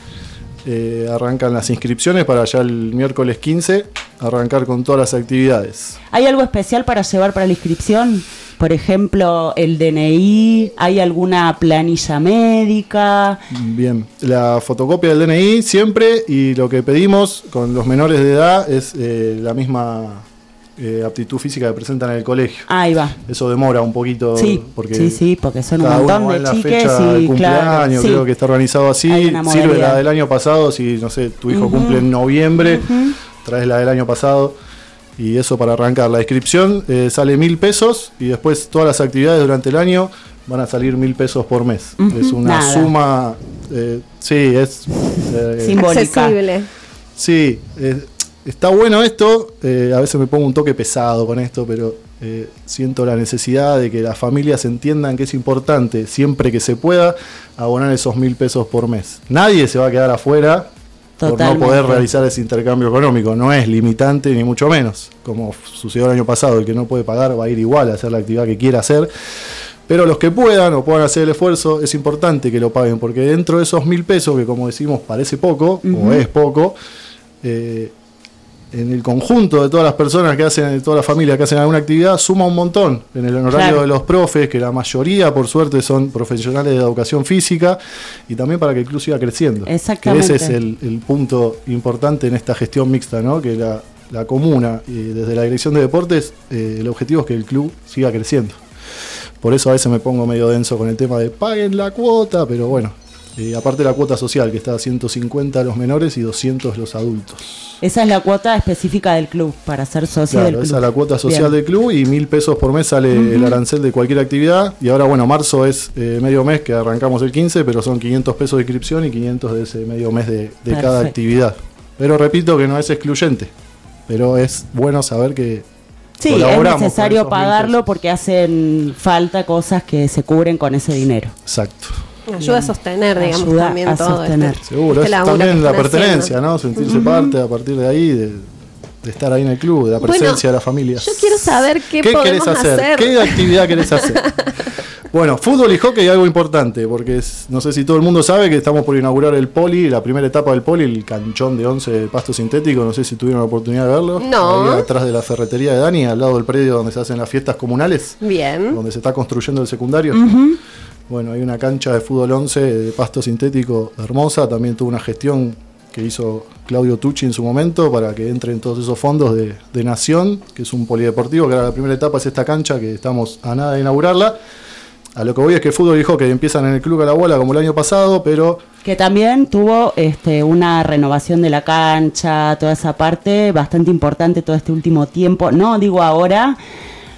eh, arrancan las inscripciones para ya el miércoles quince arrancar con todas las actividades. ¿Hay algo especial para llevar para la inscripción? Por ejemplo, el D N I, ¿hay alguna planilla médica? Bien, la fotocopia del D N I siempre, y lo que pedimos con los menores de edad es eh, la misma eh, aptitud física que presentan en el colegio. Ahí va. Eso demora un poquito. Sí, porque sí, sí, porque son un cada montón uno va de en la chiques fecha y del cumpleaños, claro, sí. creo que está organizado así. Hay una Sirve modalidad. la del año pasado, si no sé, tu hijo Ujú. cumple en noviembre, Ujú. traes la del año pasado. Y eso para arrancar. La inscripción eh, sale mil pesos y después todas las actividades durante el año van a salir mil pesos por mes. Ujú. Es una Nada. suma, eh, sí, es eh, Simbólica. Accesible. Sí, eh, está bueno esto. eh, a veces me pongo un toque pesado con esto, pero eh, siento la necesidad de que las familias entiendan que es importante, siempre que se pueda, abonar esos mil pesos por mes. Nadie se va a quedar afuera por no Totalmente. poder realizar ese intercambio económico. No es limitante ni mucho menos, como sucedió el año pasado. El que no puede pagar va a ir igual a hacer la actividad que quiera hacer. Pero los que puedan o puedan hacer el esfuerzo, es importante que lo paguen, porque dentro de esos mil pesos, que como decimos parece poco, Ujú. o es poco, eh, en el conjunto de todas las personas que hacen, de toda la familia que hacen alguna actividad, suma un montón. En el honorario Claro. de los profes, que la mayoría, por suerte, son profesionales de educación física, y también para que el club siga creciendo. Exactamente. Que ese es el, el punto importante en esta gestión mixta, ¿no? Que la, la comuna, y desde la dirección de deportes, eh, el objetivo es que el club siga creciendo. Por eso a veces me pongo medio denso con el tema de paguen la cuota, pero bueno, eh, aparte la cuota social, que está a ciento cincuenta los menores y doscientos los adultos. Esa es la cuota específica del club, para ser socio Claro, del club. esa es la cuota social Bien. del club y mil pesos por mes sale Ujú. el arancel de cualquier actividad. Y ahora, bueno, marzo es eh, medio mes que arrancamos el quince, pero son quinientos pesos de inscripción y quinientos de ese medio mes de, de cada Perfecto. actividad. Pero repito que no es excluyente, pero es bueno saber que Sí, es colaboramos necesario con esos mil pagarlo pesos. porque hacen falta cosas que se cubren con ese dinero. Exacto. Ayuda a sostener, digamos, Ayuda también a todo sostener. este- Seguro, este es laburo que también la están pertenencia, haciendo. ¿no? Sentirse Ujú. parte a partir de ahí, de, de estar ahí en el club, de la Bueno, presencia de las familias. Yo quiero saber qué, ¿Qué podemos querés hacer? hacer. ¿Qué actividad querés hacer? Bueno, fútbol y hockey es algo importante, porque es- no sé si todo el mundo sabe que estamos por inaugurar el poli, la primera etapa del poli, el canchón de once de pasto sintético, no sé si tuvieron la oportunidad de verlo. No. Ahí atrás de la ferretería de Dani, al lado del predio donde se hacen las fiestas comunales, Bien. donde se está construyendo el secundario. Ujú. Bueno, hay una cancha de fútbol once de pasto sintético hermosa, también tuvo una gestión que hizo Claudio Tucci en su momento para que entren todos esos fondos de, de Nación, que es un polideportivo, que ahora la primera etapa es esta cancha que estamos a nada de inaugurarla. A lo que voy es que fútbol y hockey empiezan en el Club Calahuala como el año pasado, pero Que también tuvo este, una renovación de la cancha, toda esa parte bastante importante todo este último tiempo. No digo ahora,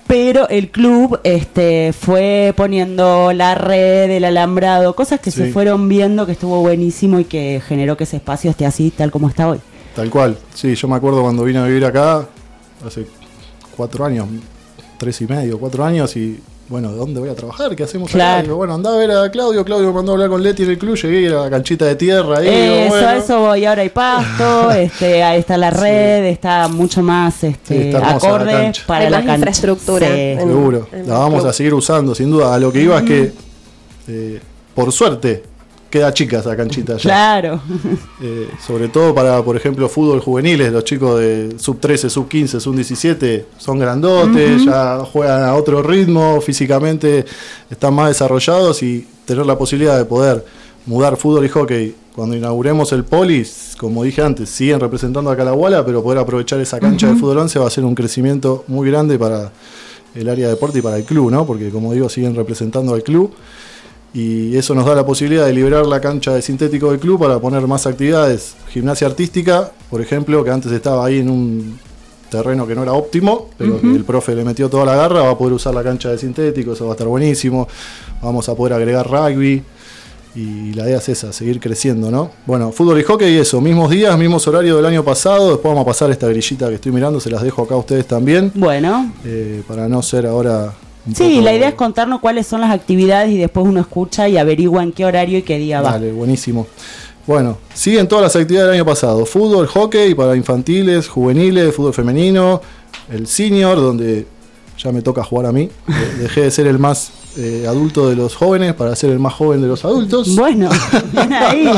pero el club este, fue poniendo la red, el alambrado, cosas que Sí. se fueron viendo que estuvo buenísimo y que generó que ese espacio esté así, tal como está hoy. Tal cual. Sí, yo me acuerdo cuando vine a vivir acá, hace cuatro años, tres y medio, cuatro años, y bueno, ¿de dónde voy a trabajar? ¿Qué hacemos Claro. acá? Digo, bueno, andá a ver a Claudio, Claudio me mandó a hablar con Leti en el club, llegué a la canchita de tierra ahí. Eso, digo, bueno, a eso voy. Ahora hay pasto, este, ahí está la red, está mucho más Sí, este, está hermosa la acorde cancha. para Hay la más cancha. infraestructura. Sí. En- seguro, en la el vamos club. a seguir usando, sin duda. A lo que iba es que, eh, por suerte, queda chica esa canchita ya. Claro. Eh, sobre todo para, por ejemplo, fútbol juveniles, los chicos de sub trece, sub quince, sub diecisiete son grandotes, Ujú. ya juegan a otro ritmo, físicamente están más desarrollados, y tener la posibilidad de poder mudar fútbol y hockey cuando inauguremos el poli, como dije antes, siguen representando a Calahuala, pero poder aprovechar esa cancha Ujú. de fútbol once va a ser un crecimiento muy grande para el área de deporte y para el club, ¿no? Porque, como digo, siguen representando al club. Y eso nos da la posibilidad de liberar la cancha de sintético del club para poner más actividades. Gimnasia artística, por ejemplo, que antes estaba ahí en un terreno que no era óptimo, pero Ujú. que el profe le metió toda la garra, va a poder usar la cancha de sintético, eso va a estar buenísimo. Vamos a poder agregar rugby, y la idea es esa, seguir creciendo, ¿no? Bueno, fútbol y hockey, eso, mismos días, mismos horarios del año pasado. Después vamos a pasar esta grillita que estoy mirando, se las dejo acá a ustedes también. Bueno. Eh, para no ser ahora... un Sí, poco- la idea es contarnos cuáles son las actividades y después uno escucha y averigua en qué horario y qué día va. Dale, buenísimo. Bueno, siguen todas las actividades del año pasado. Fútbol, hockey para infantiles, juveniles, fútbol femenino, el senior, donde ya me toca jugar a mí. De- Dejé de ser el más eh, adulto de los jóvenes para ser el más joven de los adultos. Bueno, bien ahí.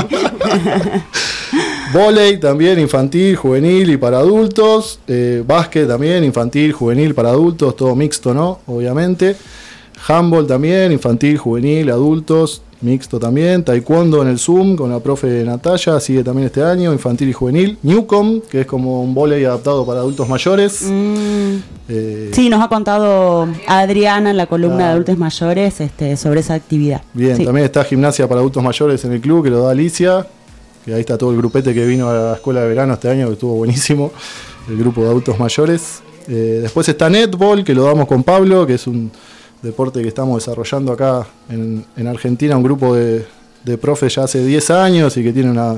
Vóley también, infantil, juvenil y para adultos. Eh, básquet también, infantil, juvenil, para adultos, todo mixto, ¿no? Obviamente. Handball también, infantil, juvenil, adultos, mixto también. Taekwondo en el Zoom con la profe Natalia, sigue también este año, infantil y juvenil. Newcom, que es como un vóley adaptado para adultos mayores. Mm. Eh, Sí, nos ha contado Adriana en la columna Claro. de adultos mayores este, sobre esa actividad. Bien, Sí. también está gimnasia para adultos mayores en el club, que lo da Alicia, que ahí está todo el grupete que vino a la escuela de verano este año, que estuvo buenísimo, el grupo de adultos mayores. Eh, después está netball, que lo damos con Pablo, que es un deporte que estamos desarrollando acá en, en Argentina, un grupo de, de profes ya hace diez años y que tiene una,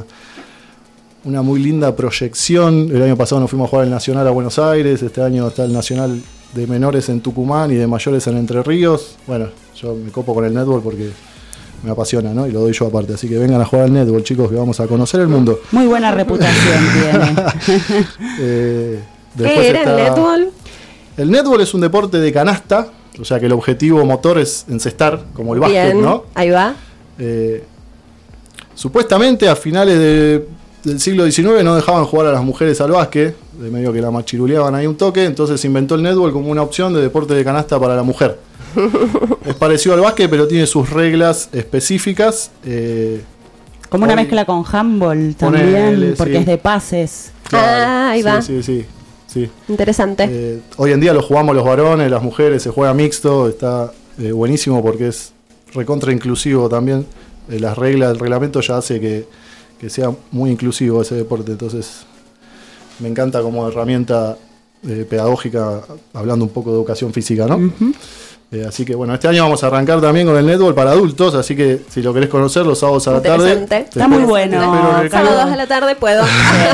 una muy linda proyección. El año pasado nos fuimos a jugar el Nacional a Buenos Aires, este año está el Nacional de menores en Tucumán y de mayores en Entre Ríos. Bueno, yo me copo con el netball porque me apasiona, ¿no? Y lo doy yo aparte. Así que vengan a jugar al netball, chicos, que vamos a conocer el mundo. Muy buena reputación tiene. Eh, después ¿Qué era el está- netball? El netball es un deporte de canasta, o sea que el objetivo motor es encestar, como el básquet, Bien, ¿no? ahí va. Eh, supuestamente a finales de- del siglo diecinueve no dejaban jugar a las mujeres al básquet, de medio que la machiruleaban ahí un toque, entonces se inventó el netball como una opción de deporte de canasta para la mujer. Es parecido al básquet, pero tiene sus reglas específicas. eh, Como una hoy- mezcla con handball también, Ponele, porque sí. es de pases. Ah, ahí sí, va. Sí, sí, sí. Interesante. Eh, hoy en día lo jugamos los varones, las mujeres, se juega mixto, está eh, buenísimo porque es recontra inclusivo también. Eh, las reglas, el reglamento ya hace que, que sea muy inclusivo ese deporte, entonces me encanta como herramienta eh, pedagógica, hablando un poco de educación física, ¿no? Eh, así que bueno, este año vamos a arrancar también con el netball para adultos, así que si lo querés conocer los sábados a la tarde. Interesante. te Está muy espero- bueno. te espero en el club. Sábados a la tarde puedo.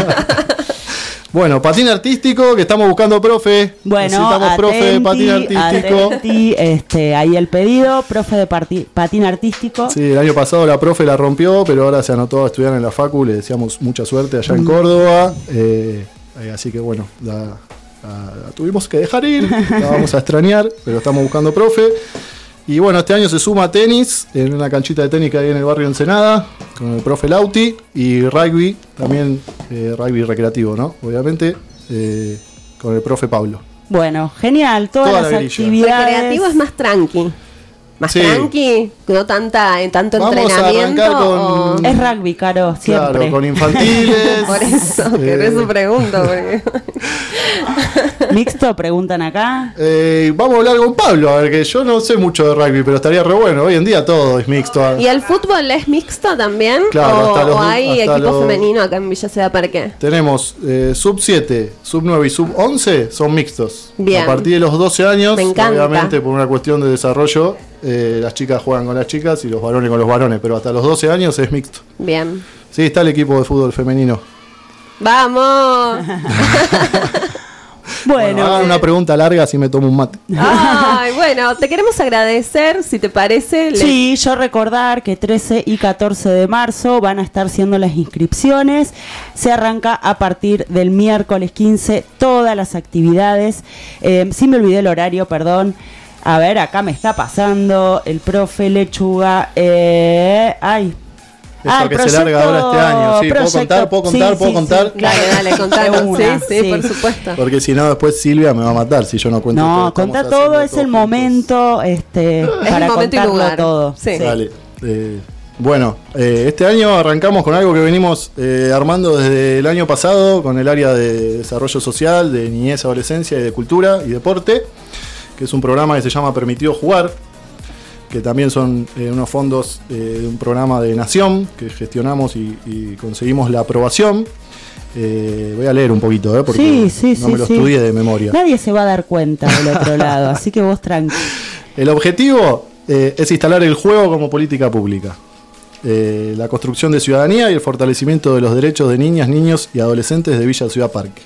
Bueno, patín artístico, que estamos buscando profe. Bueno, Necesitamos profe de patín atenti, artístico. atenti, este, ahí el pedido, profe de parti- patín artístico. Sí, el año pasado la profe la rompió, pero ahora se anotó a estudiar en la facu, le deseamos mucha suerte allá en Mm. Córdoba. eh, eh, así que bueno, la, la- la tuvimos que dejar ir, la vamos a extrañar, pero estamos buscando profe. Y bueno, este año se suma a tenis, en una canchita de tenis que hay en el barrio Ensenada, con el profe Lauti, y rugby, también eh, rugby recreativo, ¿no? Obviamente, eh, con el profe Pablo. Bueno, genial, todas Toda las la grilla. actividades. Recreativo es más tranqui. Más Sí. tranqui, no tanta, en tanto Vamos a entrenamiento. arrancar con- o- Es rugby, Caro, siempre. Claro, con infantiles. Por eso, que eh, eso pregunto. Porque... ¿Mixto? Preguntan acá. Eh, vamos a hablar con Pablo, a ver, que yo no sé mucho de rugby, pero estaría re bueno. Hoy en día todo es mixto. ¿Y el fútbol es mixto también? Claro, ¿O, hasta los, o hay hasta equipo los, femenino acá en Villa Ceda Parque? Tenemos eh, sub siete, sub nueve y sub once son mixtos. Bien. A partir de los doce años, Me encanta. obviamente por una cuestión de desarrollo, eh, las chicas juegan con las chicas y los varones con los varones, pero hasta los doce años es mixto. Bien. Sí, está el equipo de fútbol femenino. ¡Vamos! Bueno, hagan una pregunta larga si me tomo un mate. Ay, bueno, te queremos agradecer, si te parece. Sí, yo recordar que trece y catorce de marzo van a estar siendo las inscripciones. Se arranca a partir del miércoles quince todas las actividades. Eh, sí me olvidé el horario, perdón. A ver, acá me está pasando el profe Lechuga. Eh, ay. Eso ah, que proyecto, se larga ahora este año. Sí, proyecto, puedo contar, puedo contar, sí, puedo sí, contar. Sí, claro, dale, contanos. Sí, sí, sí, por supuesto. Porque si no, después Silvia me va a matar si yo no cuento. No, contá todo, es el momento este, es para el momento contarlo y lugar. todo. Sí. Dale. Eh, bueno, eh, este año arrancamos con algo que venimos eh, armando desde el año pasado con el área de desarrollo social, de niñez, adolescencia y de cultura y deporte, que es un programa que se llama Permitido Jugar, que también son eh, unos fondos eh, de un programa de Nación que gestionamos y, y conseguimos la aprobación. Eh, voy a leer un poquito, eh, porque sí, sí, no sí, me lo sí. estudié de memoria. Nadie se va a dar cuenta del otro lado, así que vos tranqui. El objetivo eh, es instalar el juego como política pública. Eh, la construcción de ciudadanía y el fortalecimiento de los derechos de niñas, niños y adolescentes de Villa Ciudad Parque.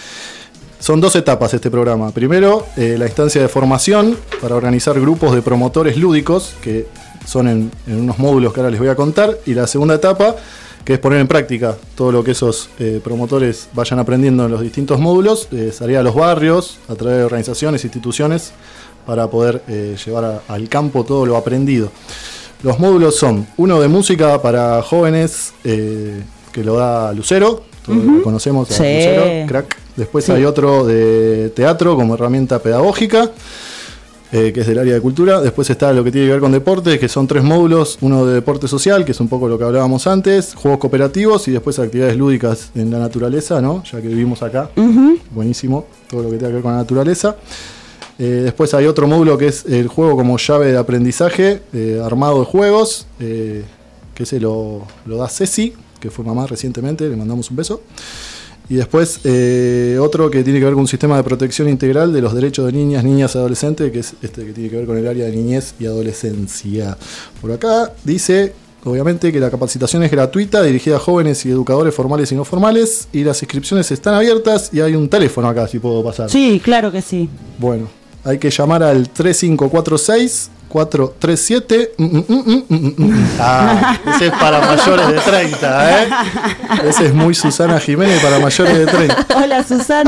Son dos etapas este programa. Primero, eh, la instancia de formación para organizar grupos de promotores lúdicos, que son en, en unos módulos que ahora les voy a contar. Y la segunda etapa, que es poner en práctica todo lo que esos eh, promotores vayan aprendiendo en los distintos módulos, eh, salir a los barrios, a través de organizaciones, instituciones, para poder eh, llevar a, al campo todo lo aprendido. Los módulos son uno de música para jóvenes, eh, que lo da Lucero, todos uh-huh. lo conocemos a sí. Lucero, crack. Después sí. hay otro de teatro como herramienta pedagógica, eh, que es del área de cultura. Después está lo que tiene que ver con deporte, que son tres módulos. Uno de deporte social, que es un poco lo que hablábamos antes, juegos cooperativos y después actividades lúdicas en la naturaleza, ¿no? Ya que vivimos acá. Uh-huh. Buenísimo, todo lo que tenga que ver con la naturaleza. Eh, después hay otro módulo que es el juego como llave de aprendizaje, eh, armado de juegos, eh, que ese lo, lo da Ceci, que fue mamá recientemente, le mandamos un beso. Y después eh, otro que tiene que ver con un sistema de protección integral de los derechos de niñas, niñas y adolescentes, que es este que tiene que ver con el área de niñez y adolescencia. Por acá dice, obviamente, que la capacitación es gratuita, dirigida a jóvenes y educadores formales y no formales, y las inscripciones están abiertas y hay un teléfono acá, si puedo pasar. Sí, claro que sí. Bueno, hay que llamar al tres cinco cuatro seis cuatro tres siete. Mm, mm, mm, mm, mm. Ah, ese es para mayores de treinta, ¿eh? Ese es muy Susana Jiménez para mayores de treinta. Hola, Susana.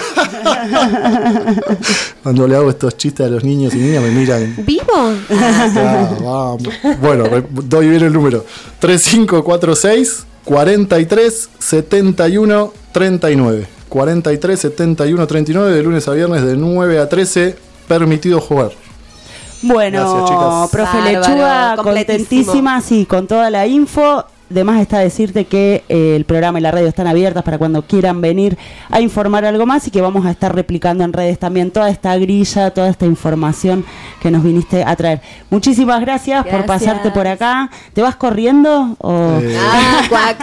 Cuando le hago estos chistes a los niños y niñas me miran. ¿Vivo? Ah, vamos. Bueno, doy bien el número. tres cinco cuatro seis cuatro tres siete uno tres nueve. cuatro tres siete uno tres nueve, de lunes a viernes de nueve a trece, permitido jugar. Bueno, gracias, profe Bárbaro, Lechuga, completísimo. contentísima, sí, con toda la info. Además está decirte que eh, el programa y la radio están abiertas para cuando quieran venir a informar algo más y que vamos a estar replicando en redes también toda esta grilla, toda esta información que nos viniste a traer. Muchísimas gracias, gracias. por pasarte por acá. ¿Te vas corriendo? O... Eh. Ah, cuac.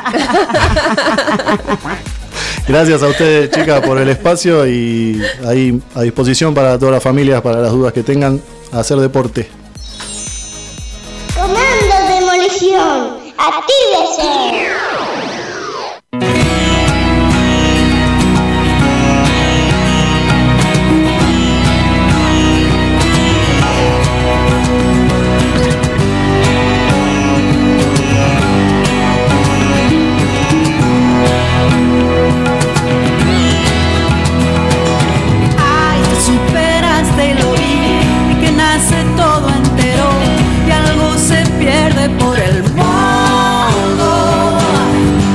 Gracias a ustedes, chicas, por el espacio y ahí a disposición para todas las familias, para las dudas que tengan, a hacer deporte. Comando Demolición, actívese. Superaste lo vi y que nace todo entero y algo se pierde por el modo.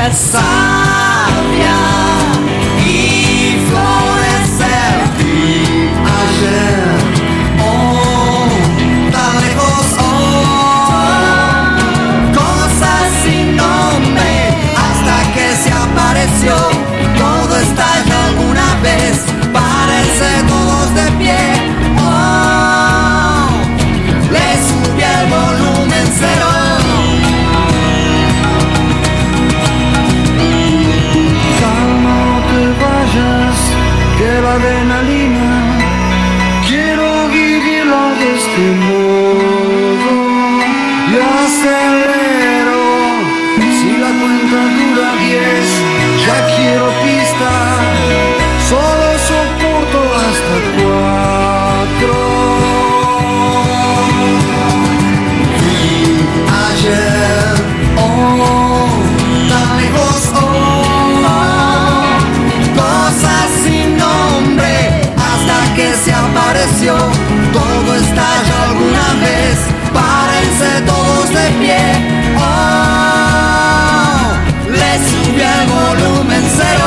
ser sabia y florecer. Vi ayer, oh, tan lejos, oh, cosas sin nombre, hasta que se apareció. Todo estalla alguna vez, párense todos de pie. Oh, le subí el volumen cero. Que la adrenalina quiero vivirlo de este modo y acelero. Si la cuenta dura diez, ya quiero pista. Solo soporto hasta cuatro. Vi ayer, oh, tan lejos, oh, cosas sin nombre, hasta que se apareció. Todo estalla alguna vez, párense todos de pie. Oh, le subí el volumen cero.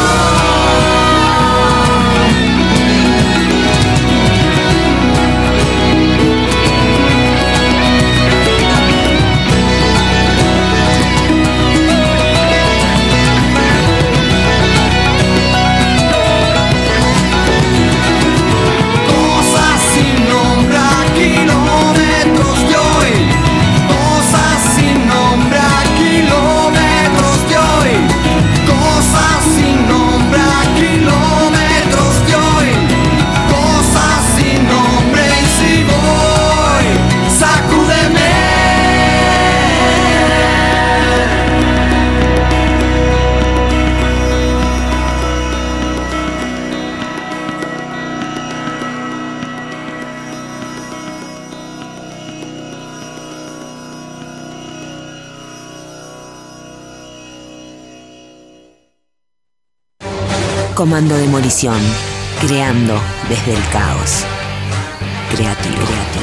Comando Demolición, creando desde el caos. Creativo.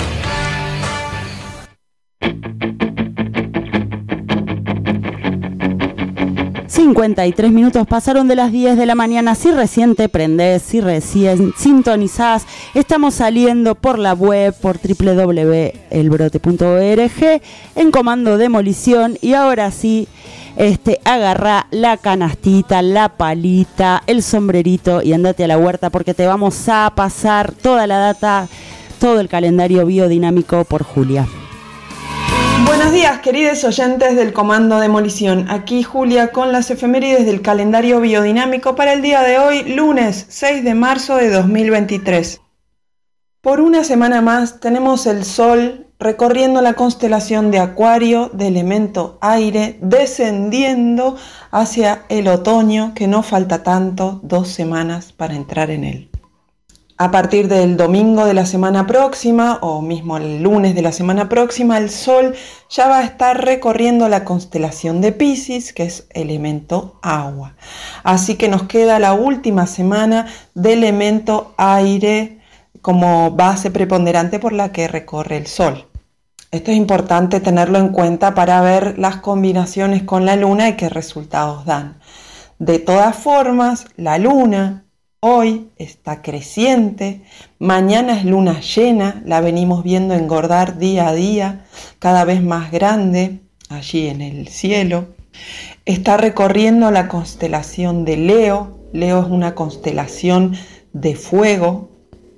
cincuenta y tres minutos pasaron de las diez de la mañana. Si recién te prendés, si recién sintonizás, estamos saliendo por la web, por doble u doble u doble u punto el brote punto org en Comando Demolición. Y ahora sí, este, agarrá la canastita, la palita, el sombrerito y andate a la huerta, porque te vamos a pasar toda la data, todo el calendario biodinámico por Julia. Buenos días, queridos oyentes del Comando Demolición. Aquí Julia con las efemérides del calendario biodinámico para el día de hoy, lunes seis de marzo de dos mil veintitrés. Por una semana más tenemos el Sol recorriendo la constelación de Acuario, de elemento aire, descendiendo hacia el otoño, que no falta tanto, dos semanas para entrar en él. A partir del domingo de la semana próxima, o mismo el lunes de la semana próxima, el Sol ya va a estar recorriendo la constelación de Piscis, que es elemento agua. Así que nos queda la última semana de elemento aire como base preponderante por la que recorre el Sol. Esto es importante tenerlo en cuenta para ver las combinaciones con la Luna y qué resultados dan. De todas formas, la Luna hoy está creciente, mañana es luna llena, la venimos viendo engordar día a día, cada vez más grande allí en el cielo. Está recorriendo la constelación de Leo. Leo es una constelación de fuego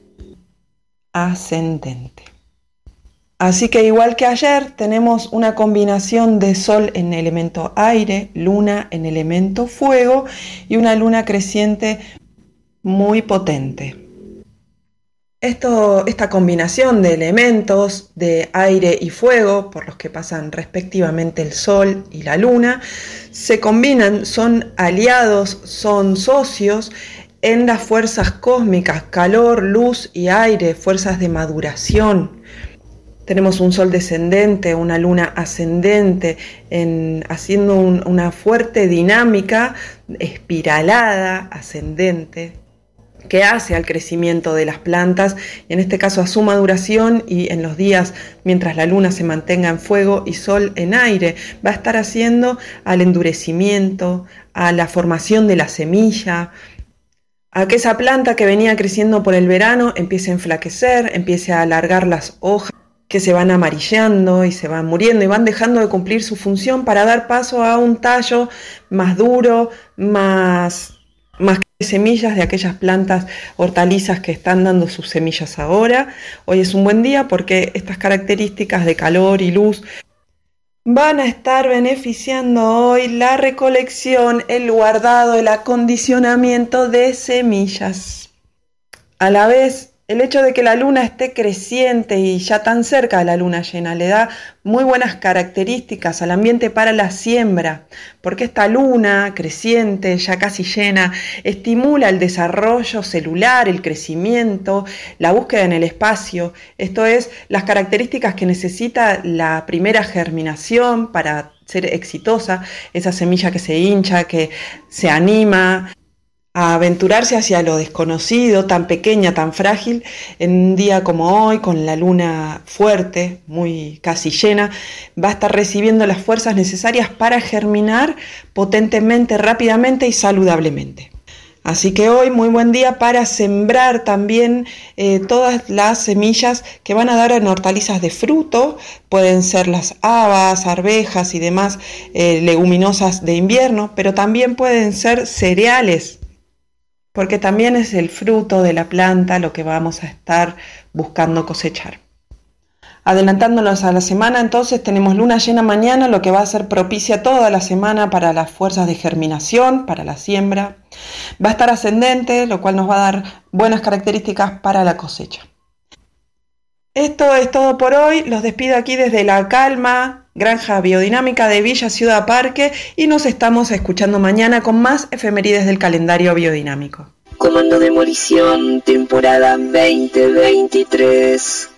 ascendente. Así que igual que ayer tenemos una combinación de Sol en elemento aire, Luna en elemento fuego y una luna creciente muy potente. Esto, esta combinación de elementos de aire y fuego, por los que pasan respectivamente el Sol y la Luna, se combinan, son aliados, son socios en las fuerzas cósmicas, calor, luz y aire, fuerzas de maduración. Tenemos un Sol descendente, una Luna ascendente, en, haciendo un, una fuerte dinámica espiralada, ascendente. que hace al crecimiento de las plantas, y en este caso a su maduración, y en los días mientras la luna se mantenga en fuego y sol en aire, va a estar haciendo al endurecimiento, a la formación de la semilla, a que esa planta que venía creciendo por el verano empiece a enflaquecer, empiece a alargar las hojas que se van amarillando y se van muriendo y van dejando de cumplir su función para dar paso a un tallo más duro, más, más semillas de aquellas plantas hortalizas que están dando sus semillas ahora. Hoy es un buen día porque estas características de calor y luz van a estar beneficiando hoy la recolección, el guardado, el acondicionamiento de semillas. A la vez, el hecho de que la luna esté creciente y ya tan cerca de la luna llena le da muy buenas características al ambiente para la siembra, porque esta luna creciente, ya casi llena, estimula el desarrollo celular, el crecimiento, la búsqueda en el espacio, esto es, las características que necesita la primera germinación para ser exitosa, esa semilla que se hincha, que se anima a aventurarse hacia lo desconocido, tan pequeña, tan frágil, en un día como hoy, con la luna fuerte, muy casi llena, va a estar recibiendo las fuerzas necesarias para germinar potentemente, rápidamente y saludablemente. Así que hoy muy buen día para sembrar también eh, todas las semillas que van a dar en hortalizas de fruto, pueden ser las habas, arvejas y demás eh, leguminosas de invierno, pero también pueden ser cereales, porque también es el fruto de la planta lo que vamos a estar buscando cosechar. Adelantándonos a la semana, entonces tenemos luna llena mañana, lo que va a ser propicia toda la semana para las fuerzas de germinación, para la siembra. Va a estar ascendente, lo cual nos va a dar buenas características para la cosecha. Esto es todo por hoy, los despido aquí desde La Calma, Granja Biodinámica de Villa Ciudad Parque, y nos estamos escuchando mañana con más efemérides del calendario biodinámico. Comando Demolición, temporada veinte veintitrés.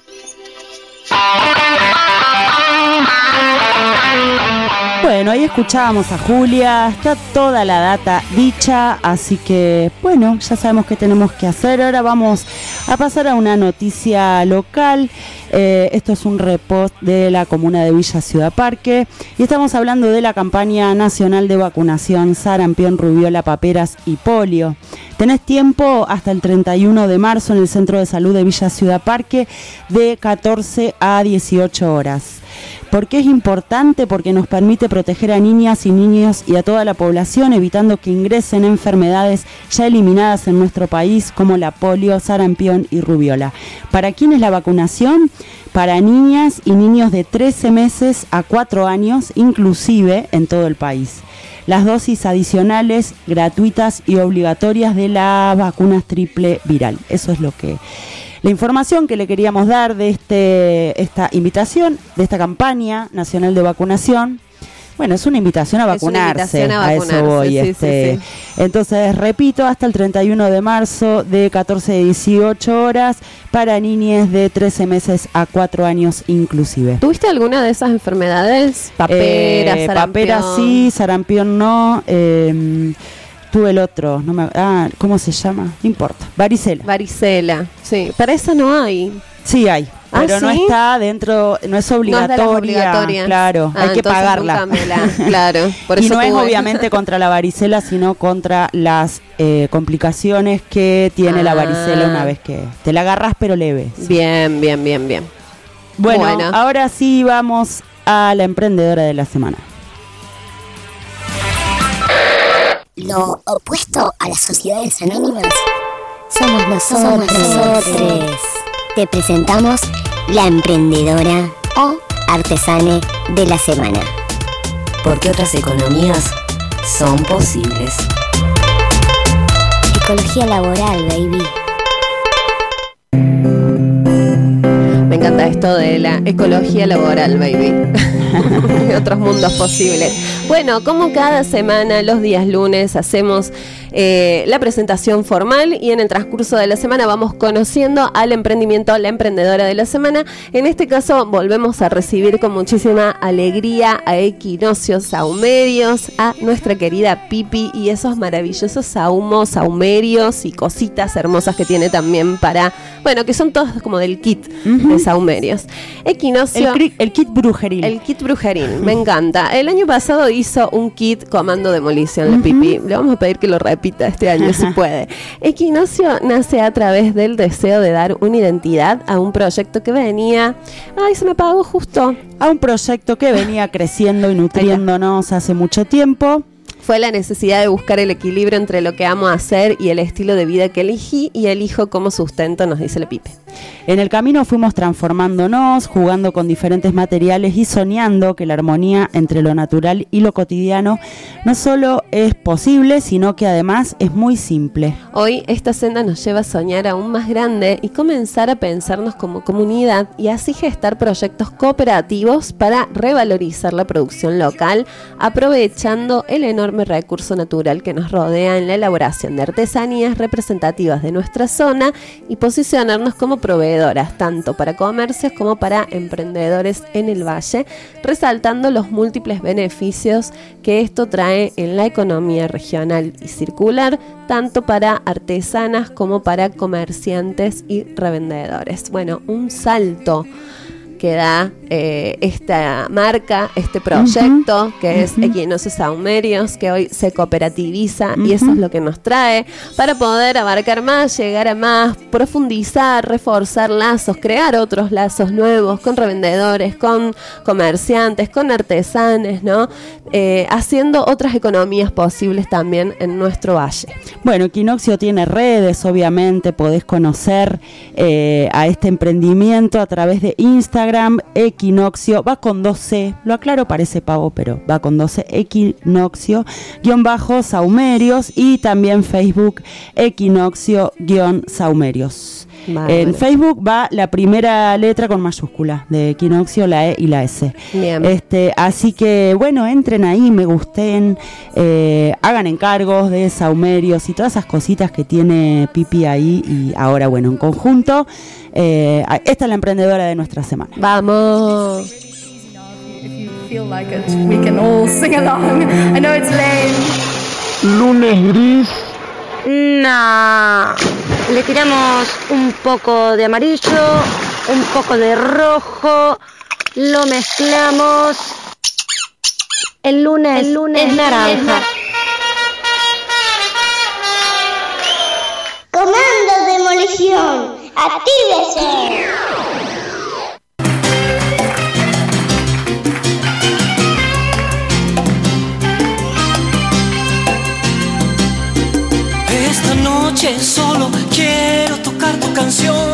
Bueno, ahí escuchábamos a Julia, está toda la data dicha, así que bueno, ya sabemos qué tenemos que hacer. Ahora vamos a pasar a una noticia local. Eh, esto es un repost de la comuna de Villa Ciudad Parque y estamos hablando de la campaña nacional de vacunación sarampión, rubiola, paperas y polio. Tenés tiempo hasta el treinta y uno de marzo en el Centro de Salud de Villa Ciudad Parque de catorce a dieciocho horas. ¿Por qué es importante? Porque nos permite proteger a niñas y niños y a toda la población, evitando que ingresen enfermedades ya eliminadas en nuestro país como la polio, sarampión y rubiola. ¿Para quién es la vacunación? Para niñas y niños de trece meses a cuatro años, inclusive en todo el país. Las dosis adicionales, gratuitas y obligatorias de las vacunas triple viral. Eso es lo que... La información que le queríamos dar de este esta invitación, de esta campaña nacional de vacunación. Bueno, es una invitación a vacunarse, invitación a, vacunarse, a eso voy. Sí, este. sí, sí. Entonces, repito, hasta el treinta y uno de marzo de catorce a dieciocho horas para niñas de trece meses a cuatro años inclusive. ¿Tuviste alguna de esas enfermedades? Papera, eh, sarampión. Papera sí, sarampión no. Eh, Tuve el otro, no me, ah, ¿cómo se llama? No importa. Varicela. Varicela, sí. Para eso no hay. Sí hay, ¿Ah, pero sí? no está dentro, no es obligatoria. No es obligatoria. Claro, ah, hay que pagarla. Claro. Por y eso no tuve. es obviamente contra la varicela, sino contra las eh, complicaciones que tiene ah. la varicela una vez que te la agarras, pero leve. Sí. Bien, bien, bien, bien. Bueno, bueno, ahora sí vamos a la emprendedora de la semana. Lo opuesto a las sociedades anónimas somos nosotros. Somos nosotros. Te presentamos la emprendedora o artesane de la semana. Porque otras economías son posibles. Ecología laboral, baby. Me encanta esto de la ecología laboral, baby. Otros mundos posibles. Bueno, como cada semana, los días lunes, hacemos eh, la presentación formal y en el transcurso de la semana vamos conociendo al emprendimiento, la emprendedora de la semana. En este caso, volvemos a recibir con muchísima alegría a Equinoccio Saumerios, a nuestra querida Pipi y esos maravillosos sahumos, saumerios y cositas hermosas que tiene también para, bueno, que son todos como del kit uh-huh. de saumerios. Equinoccio, el, el kit brujeril. El kit brujeril, me encanta. El año pasado hizo un kit comando demolición uh-huh. de Pipi. Le vamos a pedir que lo repita este año uh-huh. si puede. Equinoccio nace a través del deseo de dar una identidad a un proyecto que venía, ay, se me apagó justo, a un proyecto que venía creciendo y nutriéndonos hace mucho tiempo. Fue la necesidad de buscar el equilibrio entre lo que amo hacer y el estilo de vida que elegí y elijo como sustento, nos dice la Pipe. En el camino fuimos transformándonos, jugando con diferentes materiales y soñando que la armonía entre lo natural y lo cotidiano no solo es posible, sino que además es muy simple. Hoy esta senda nos lleva a soñar aún más grande y comenzar a pensarnos como comunidad y así gestar proyectos cooperativos para revalorizar la producción local, aprovechando el enorme recurso natural que nos rodea en la elaboración de artesanías representativas de nuestra zona y posicionarnos como proveedoras, tanto para comercios como para emprendedores en el valle, resaltando los múltiples beneficios que esto trae en la economía regional y circular, tanto para artesanas como para comerciantes y revendedores. Bueno, un salto que da eh, esta marca, este proyecto, uh-huh, que es uh-huh. Equinoccio Saumerios, que hoy se cooperativiza uh-huh. y eso es lo que nos trae para poder abarcar más, llegar a más, profundizar, reforzar lazos, crear otros lazos nuevos con revendedores, con comerciantes, con artesanes, ¿no? Eh, haciendo otras economías posibles también en nuestro valle. Bueno, Equinoccio tiene redes, obviamente, podés conocer eh, a este emprendimiento a través de Instagram, Equinoccio, va con dos C, lo aclaro, parece pavo, pero va con dos C, Equinoccio, guión bajo, Saumerios, y también Facebook, Equinoccio, guión, Saumerios. Vale. En Facebook va la primera letra con mayúscula de Equinoccio, la E y la S. Bien. Este, así que, bueno, entren ahí, me gusten, eh, hagan encargos de Saumerios y todas esas cositas que tiene Pipi ahí. Y ahora, bueno, en conjunto, eh, esta es la emprendedora de nuestra semana. ¡Vamos! Lunes gris. Nah, le tiramos un poco de amarillo, un poco de rojo, lo mezclamos. El lunes, el lunes es naranja. Es nar- Comando demolición, actívese. Esta noche solo quiero tocar tu canción,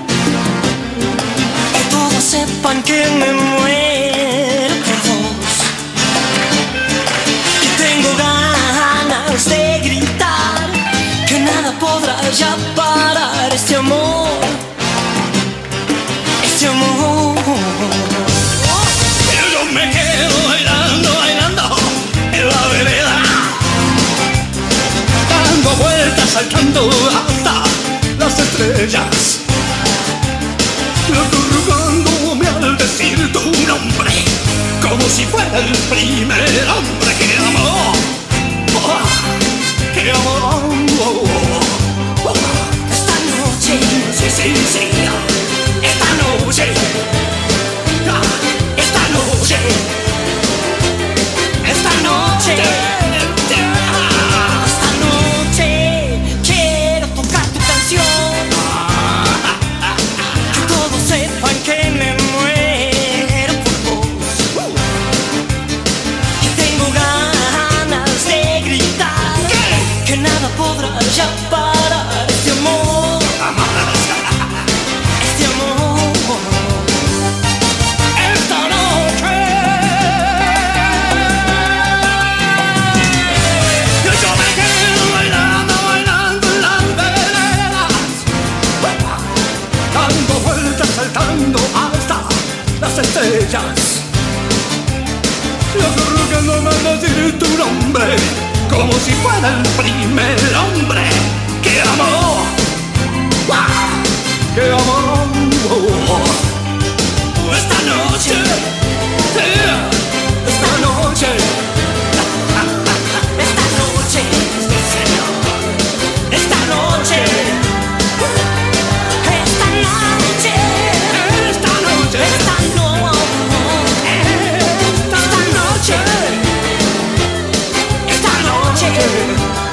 que todos sepan que me muero por vos, y tengo ganas de gritar que nada podrá ya parar este amor, este amor. Yo me quedo bailando, bailando en la vereda, dando vueltas, saltando hasta las estrellas, acurrucándome al decir tu nombre, como si fuera el primer hombre que amó, oh, que amó. Oh, oh, oh. Esta noche, sí, sí, sí, esta noche, esta noche, esta noche. como si fuera el primer hombre que amó, que amó. Esta noche, esta noche, esta noche, Señor, esta noche, esta noche, esta noche, esta noche, esta noche, esta noche.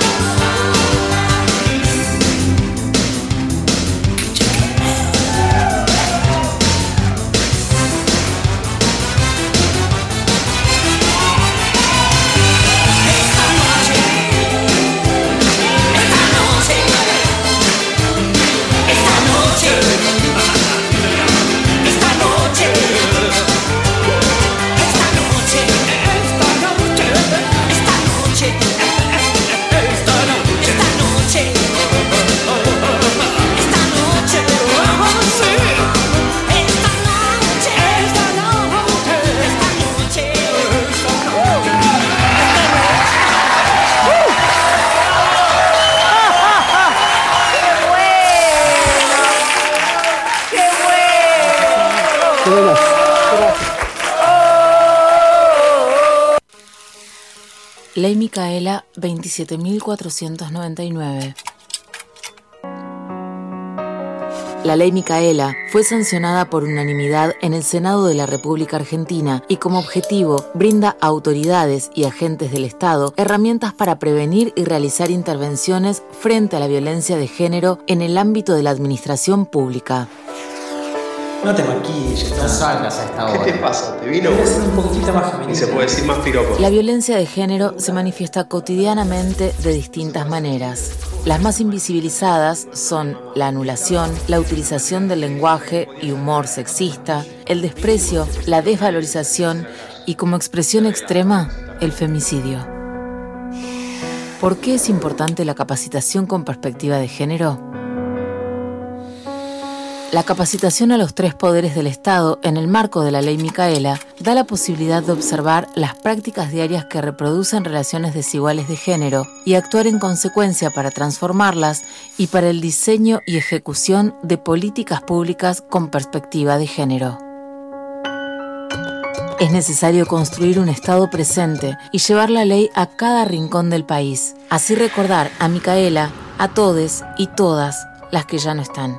Ley Micaela veintisiete mil cuatrocientos noventa y nueve. La Ley Micaela fue sancionada por unanimidad en el Senado de la República Argentina y como objetivo brinda a autoridades y agentes del Estado herramientas para prevenir y realizar intervenciones frente a la violencia de género en el ámbito de la administración pública. No te maquilles, no salgas a esta hora. ¿Qué te pasa? ¿Te vino? Debe ser un poquitito más femenino. Y se puede decir más piropo. La violencia de género se manifiesta cotidianamente de distintas maneras. Las más invisibilizadas son la anulación, la utilización del lenguaje y humor sexista, el desprecio, la desvalorización y, como expresión extrema, el femicidio. ¿Por qué es importante la capacitación con perspectiva de género? La capacitación a los tres poderes del Estado en el marco de la Ley Micaela da la posibilidad de observar las prácticas diarias que reproducen relaciones desiguales de género y actuar en consecuencia para transformarlas y para el diseño y ejecución de políticas públicas con perspectiva de género. Es necesario construir un Estado presente y llevar la ley a cada rincón del país, así recordar a Micaela, a todes y todas las que ya no están.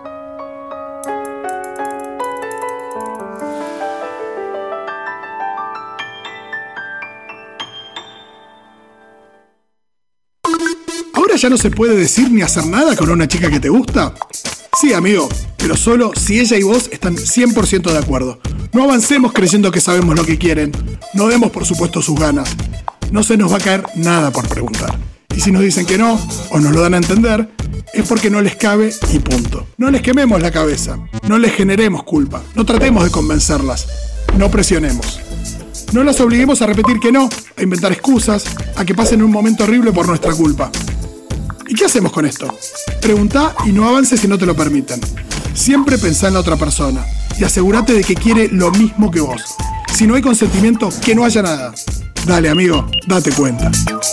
¿Ahora ya no se puede decir ni hacer nada con una chica que te gusta? Sí, amigo, pero solo si ella y vos están cien por ciento de acuerdo. No avancemos creyendo que sabemos lo que quieren. No demos por supuesto sus ganas. No se nos va a caer nada por preguntar. Y si nos dicen que no, o nos lo dan a entender, es porque no les cabe y punto. No les quememos la cabeza. No les generemos culpa. No tratemos de convencerlas. No presionemos. No las obliguemos a repetir que no, a inventar excusas, a que pasen un momento horrible por nuestra culpa. ¿Y qué hacemos con esto? Preguntá y no avances si no te lo permiten. Siempre pensá en la otra persona y asegúrate de que quiere lo mismo que vos. Si no hay consentimiento, que no haya nada. Dale, amigo, date cuenta.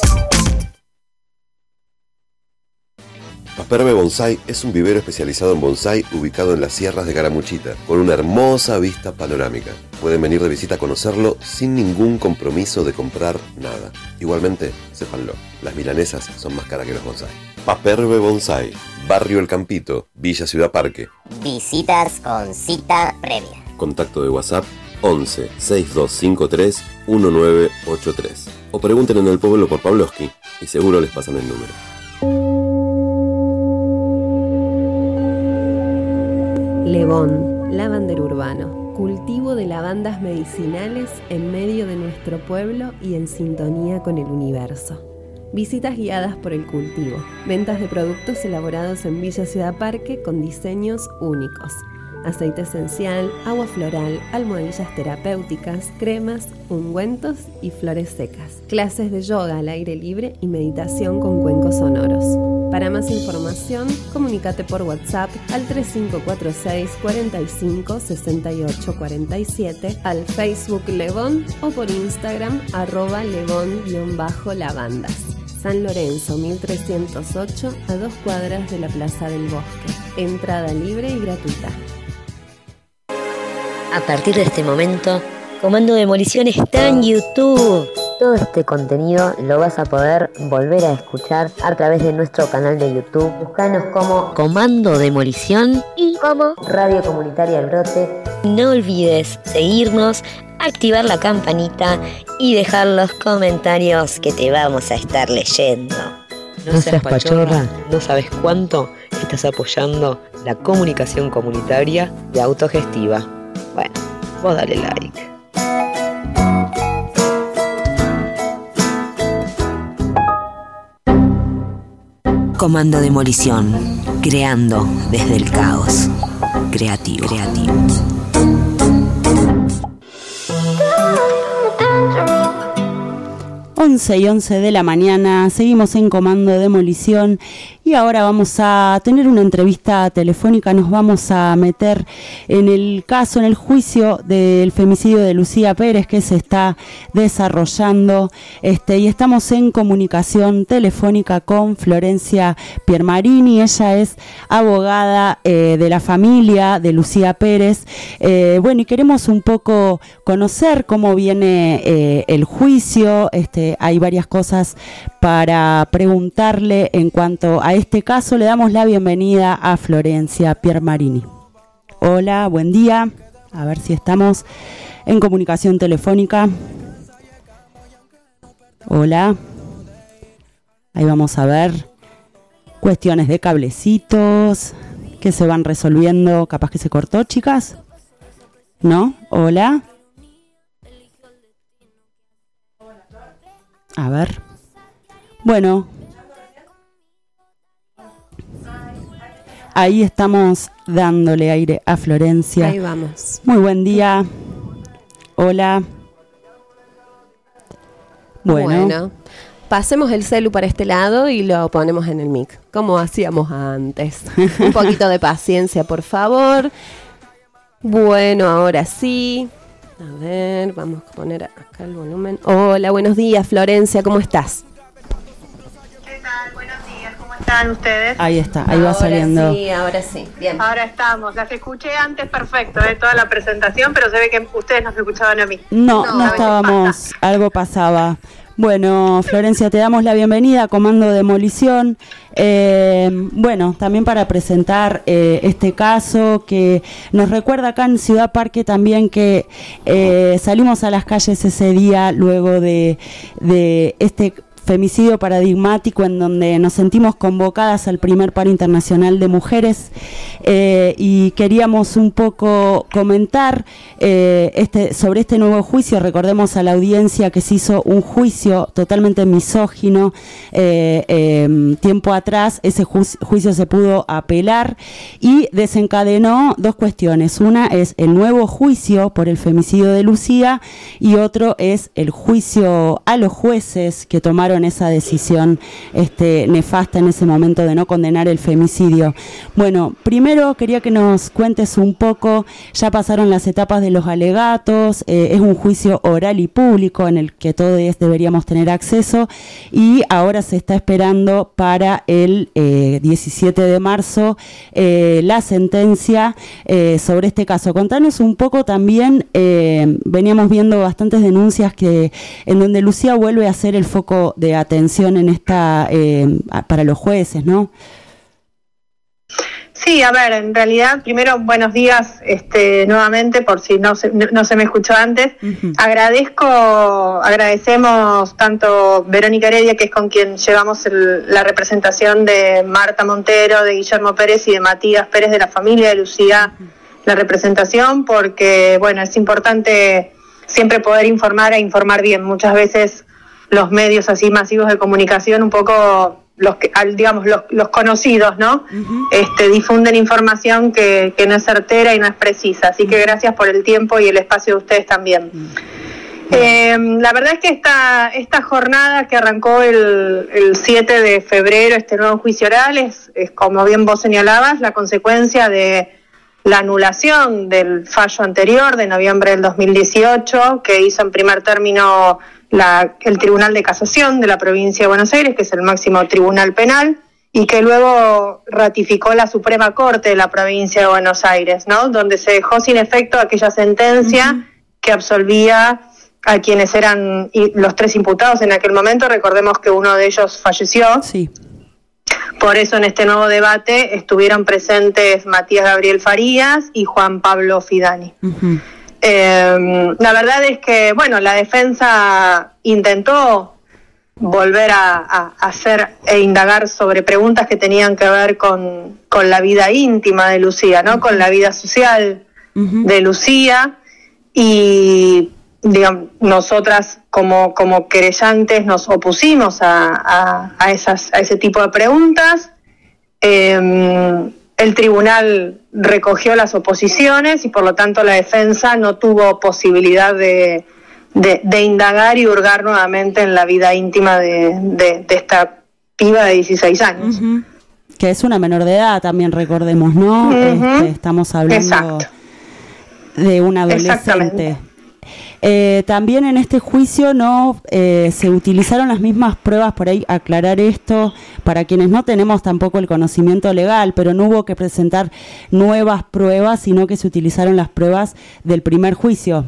Paperbe Bonsai es un vivero especializado en bonsai ubicado en las sierras de Calamuchita, con una hermosa vista panorámica. Pueden venir de visita a conocerlo sin ningún compromiso de comprar nada. Igualmente, sépanlo, las milanesas son más caras que los bonsai. Paperbe Bonsai, Barrio El Campito, Villa Ciudad Parque. Visitas con cita previa. Contacto de WhatsApp once sesenta y dos cincuenta y tres diecinueve ochenta y tres. O pregunten en el pueblo por Pavlovsky y seguro les pasan el número. Levón, lavandero urbano, cultivo de lavandas medicinales en medio de nuestro pueblo y en sintonía con el universo. Visitas guiadas por el cultivo, ventas de productos elaborados en Villa Ciudad Parque con diseños únicos. Aceite esencial, agua floral, almohadillas terapéuticas, cremas, ungüentos y flores secas. Clases de yoga al aire libre y meditación con cuencos sonoros. Para más información, comunícate por WhatsApp al tres cinco cuatro seis, cuatro cinco, seis ocho cuatro siete, al Facebook Levón o por Instagram arroba levón-lavandas. San Lorenzo mil trescientos ocho, a dos cuadras de la Plaza del Bosque. Entrada libre y gratuita. A partir de este momento, Comando Demolición está en YouTube. Todo este contenido lo vas a poder volver a escuchar a través de nuestro canal de YouTube. Búscanos como Comando Demolición y como Radio Comunitaria El Brote. No olvides seguirnos, activar la campanita y dejar los comentarios que te vamos a estar leyendo. No seas pachorra, no sabes cuánto estás apoyando la comunicación comunitaria y autogestiva. Bueno, vos dale like. Comando Demolición, creando desde el caos. Creativo, creativo. once y once de la mañana, seguimos en Comando Demolición y ahora vamos a tener una entrevista telefónica. Nos vamos a meter en el caso, en el juicio del femicidio de Lucía Pérez que se está desarrollando, este, y estamos en comunicación telefónica con Florencia Piermarini. Ella es abogada eh, de la familia de Lucía Pérez. Eh, bueno, y queremos un poco conocer cómo viene eh, el juicio. Este, hay varias cosas para preguntarle en cuanto a este caso. Le damos la bienvenida a Florencia Piermarini. Hola, buen día. A ver si estamos en comunicación telefónica. Hola. Ahí vamos a ver cuestiones de cablecitos que se van resolviendo. Capaz que se cortó, chicas. ¿No? Hola. A ver. Bueno. Ahí estamos dándole aire a Florencia. Ahí vamos. Muy buen día. Hola. Bueno. Bueno, pasemos el celu para este lado y lo ponemos en el mic, como hacíamos antes. Un poquito de paciencia, por favor. Bueno, ahora sí. A ver, vamos a poner acá el volumen. Hola, buenos días, Florencia, ¿cómo estás? ¿Qué tal? Buenos días, ¿cómo están ustedes? Ahí está, ahí va ahora saliendo. Sí, ahora sí, bien. Ahora estamos, las escuché antes perfecto, ¿eh? Toda la presentación, pero se ve que ustedes no se escuchaban a mí. No, no, no estábamos, algo pasaba. Bueno, Florencia, te damos la bienvenida a Comando Demolición. Eh, bueno, también para presentar eh, este caso que nos recuerda acá en Ciudad Parque también que eh, salimos a las calles ese día luego de, de este femicidio paradigmático en donde nos sentimos convocadas al primer paro internacional de mujeres eh, y queríamos un poco comentar eh, este, sobre este nuevo juicio. Recordemos a la audiencia que se hizo un juicio totalmente misógino eh, eh, tiempo atrás. Ese ju- juicio se pudo apelar y desencadenó dos cuestiones. Una es el nuevo juicio por el femicidio de Lucía y otro es el juicio a los jueces que tomaron esa decisión este, nefasta en ese momento de no condenar el femicidio. Bueno, primero quería que nos cuentes un poco, ya pasaron las etapas de los alegatos, eh, es un juicio oral y público en el que todos deberíamos tener acceso y ahora se está esperando para el eh, diecisiete de marzo eh, la sentencia eh, sobre este caso. Contanos un poco también, eh, veníamos viendo bastantes denuncias que en donde Lucía vuelve a ser el foco de atención en esta eh, para los jueces, ¿no? Sí, a ver, en realidad, primero, buenos días este, nuevamente, por si no se, no, no se me escuchó antes. Uh-huh. Agradezco, agradecemos tanto Verónica Heredia, que es con quien llevamos el, la representación de Marta Montero, de Guillermo Pérez y de Matías Pérez, de la familia de Lucía, uh-huh. la representación, porque, bueno, es importante siempre poder informar e informar bien. Muchas veces los medios así masivos de comunicación, un poco los que, digamos, los, los conocidos, ¿no? Uh-huh. Este, difunden información que, que no es certera y no es precisa. Así que gracias por el tiempo y el espacio de ustedes también. Uh-huh. Eh, la verdad es que esta, esta jornada que arrancó el, el siete de febrero, este nuevo juicio oral, es, es, como bien vos señalabas, la consecuencia de la anulación del fallo anterior de noviembre del dos mil dieciocho, que hizo en primer término la, el Tribunal de Casación de la Provincia de Buenos Aires, que es el máximo tribunal penal, y que luego ratificó la Suprema Corte de la Provincia de Buenos Aires, ¿no? Donde se dejó sin efecto aquella sentencia uh-huh. que absolvía a quienes eran los tres imputados en aquel momento. Recordemos que uno de ellos falleció. Sí. Por eso en este nuevo debate estuvieron presentes Matías Gabriel Farías y Juan Pablo Fidani. Uh-huh. Eh, la verdad es que, bueno, la defensa intentó volver a, a hacer e indagar sobre preguntas que tenían que ver con, con la vida íntima de Lucía, ¿no? Uh-huh. Con la vida social uh-huh. de Lucía, y digamos, nosotras como, como querellantes nos opusimos a, a, a, esas, a ese tipo de preguntas. Eh, el tribunal recogió las oposiciones y por lo tanto la defensa no tuvo posibilidad de, de, de indagar y hurgar nuevamente en la vida íntima de, de, de esta piba de dieciséis años. Uh-huh. Que es una menor de edad también, recordemos, ¿no? Uh-huh. Este, estamos hablando Exacto. de una adolescente. Eh, también en este juicio no eh, se utilizaron las mismas pruebas, por ahí aclarar esto para quienes no tenemos tampoco el conocimiento legal, pero no hubo que presentar nuevas pruebas, sino que se utilizaron las pruebas del primer juicio.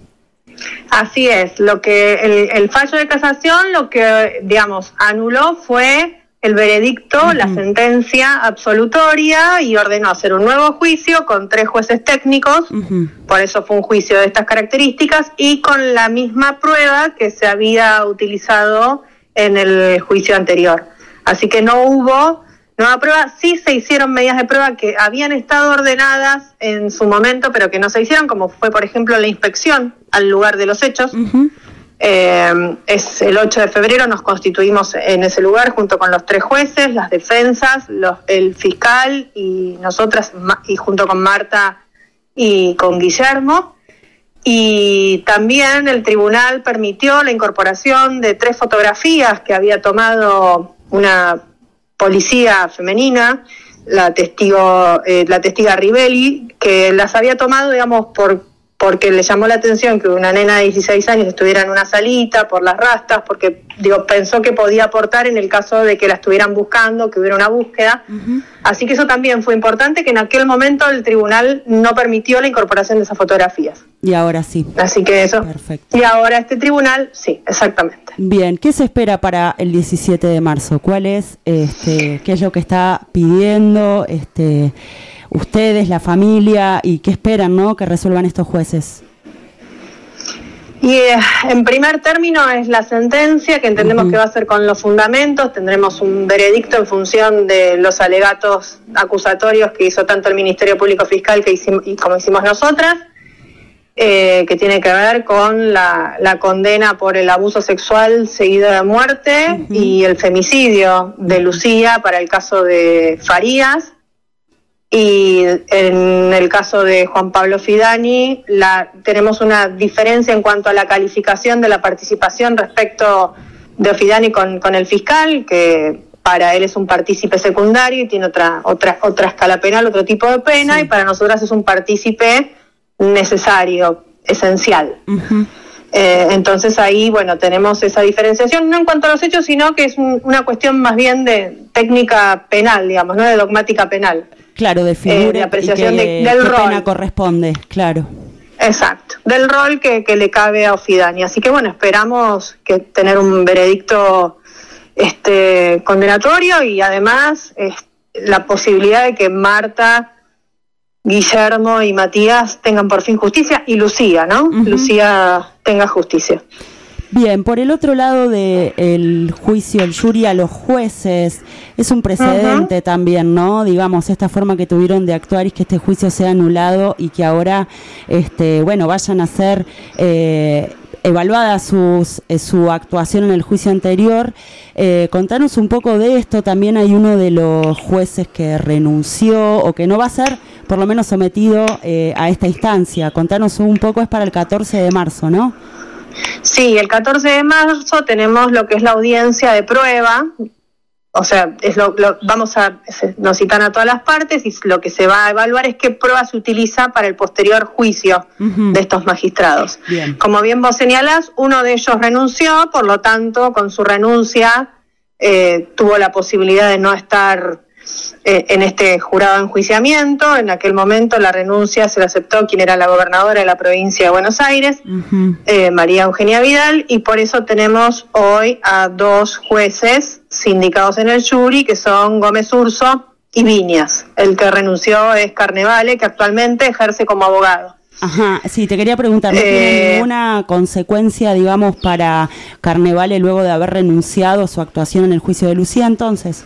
Así es, lo que el, el fallo de casación lo que, digamos, anuló fue el veredicto, uh-huh. la sentencia absolutoria, y ordenó hacer un nuevo juicio con tres jueces técnicos, uh-huh. por eso fue un juicio de estas características, y con la misma prueba que se había utilizado en el juicio anterior. Así que no hubo nueva prueba, sí se hicieron medidas de prueba que habían estado ordenadas en su momento, pero que no se hicieron, como fue, por ejemplo, la inspección al lugar de los hechos. Uh-huh. Eh, es el ocho de febrero, nos constituimos en ese lugar junto con los tres jueces, las defensas, los, el fiscal y nosotras, y junto con Marta y con Guillermo. Y también el tribunal permitió la incorporación de tres fotografías que había tomado una policía femenina, la testigo, eh, la testiga Rivelli, que las había tomado, digamos, por porque le llamó la atención que una nena de dieciséis años estuviera en una salita por las rastas, porque digo, pensó que podía aportar en el caso de que la estuvieran buscando, que hubiera una búsqueda. Uh-huh. Así que eso también fue importante, que en aquel momento el tribunal no permitió la incorporación de esas fotografías. Y ahora sí. Así que eso. Perfecto. Y ahora este tribunal, sí, exactamente. Bien, ¿qué se espera para el diecisiete de marzo? ¿Cuál es, este, qué es lo que está pidiendo este ustedes, la familia, y qué esperan, ¿no?, que resuelvan estos jueces? Y eh, en primer término es la sentencia, que entendemos uh-huh. que va a ser con los fundamentos. Tendremos un veredicto en función de los alegatos acusatorios que hizo tanto el Ministerio Público Fiscal que hicimos, y como hicimos nosotras, eh, que tiene que ver con la, la condena por el abuso sexual seguido de muerte uh-huh. y el femicidio de Lucía para el caso de Farías. Y en el caso de Juan Pablo Fidani, la, tenemos una diferencia en cuanto a la calificación de la participación respecto de Fidani con, con el fiscal, que para él es un partícipe secundario y tiene otra otra otra escala penal, otro tipo de pena, sí. y para nosotras es un partícipe necesario, esencial. Uh-huh. Eh, entonces ahí, bueno, tenemos esa diferenciación, no en cuanto a los hechos, sino que es un, una cuestión más bien de técnica penal, digamos, no de dogmática penal. Claro, de figura eh, de apreciación y que, de, del qué rol. pena corresponde, claro. Exacto, del rol que, que le cabe a Fidani. Así que bueno, esperamos que tener un veredicto este condenatorio y además es, la posibilidad de que Marta, Guillermo y Matías tengan por fin justicia, y Lucía, ¿no? Uh-huh. Lucía tenga justicia. Bien, por el otro lado del juicio, el jury a los jueces, es un precedente uh-huh. también, ¿no? Digamos, esta forma que tuvieron de actuar y que este juicio sea anulado y que ahora, este, bueno, vayan a ser eh, evaluada sus, eh, su actuación en el juicio anterior. Eh, contanos un poco de esto. También hay uno de los jueces que renunció o que no va a ser, por lo menos, sometido eh, a esta instancia. Contanos un poco, es para el catorce de marzo, ¿no? Sí, el catorce de marzo tenemos lo que es la audiencia de prueba, o sea, es lo, lo vamos a, se, nos citan a todas las partes y lo que se va a evaluar es qué prueba se utiliza para el posterior juicio uh-huh. de estos magistrados. Bien. Como bien vos señalás, uno de ellos renunció, por lo tanto, con su renuncia eh, tuvo la posibilidad de no estar eh, en este jurado de enjuiciamiento. En aquel momento la renuncia se la aceptó quien era la gobernadora de la provincia de Buenos Aires, uh-huh. eh, María Eugenia Vidal, y por eso tenemos hoy a dos jueces sindicados en el jury, que son Gómez Urso y Viñas. El que renunció es Carnevale, que actualmente ejerce como abogado. Ajá, sí, te quería preguntar, ¿no eh, tiene ninguna consecuencia, digamos, para Carnevale luego de haber renunciado su actuación en el juicio de Lucía, entonces?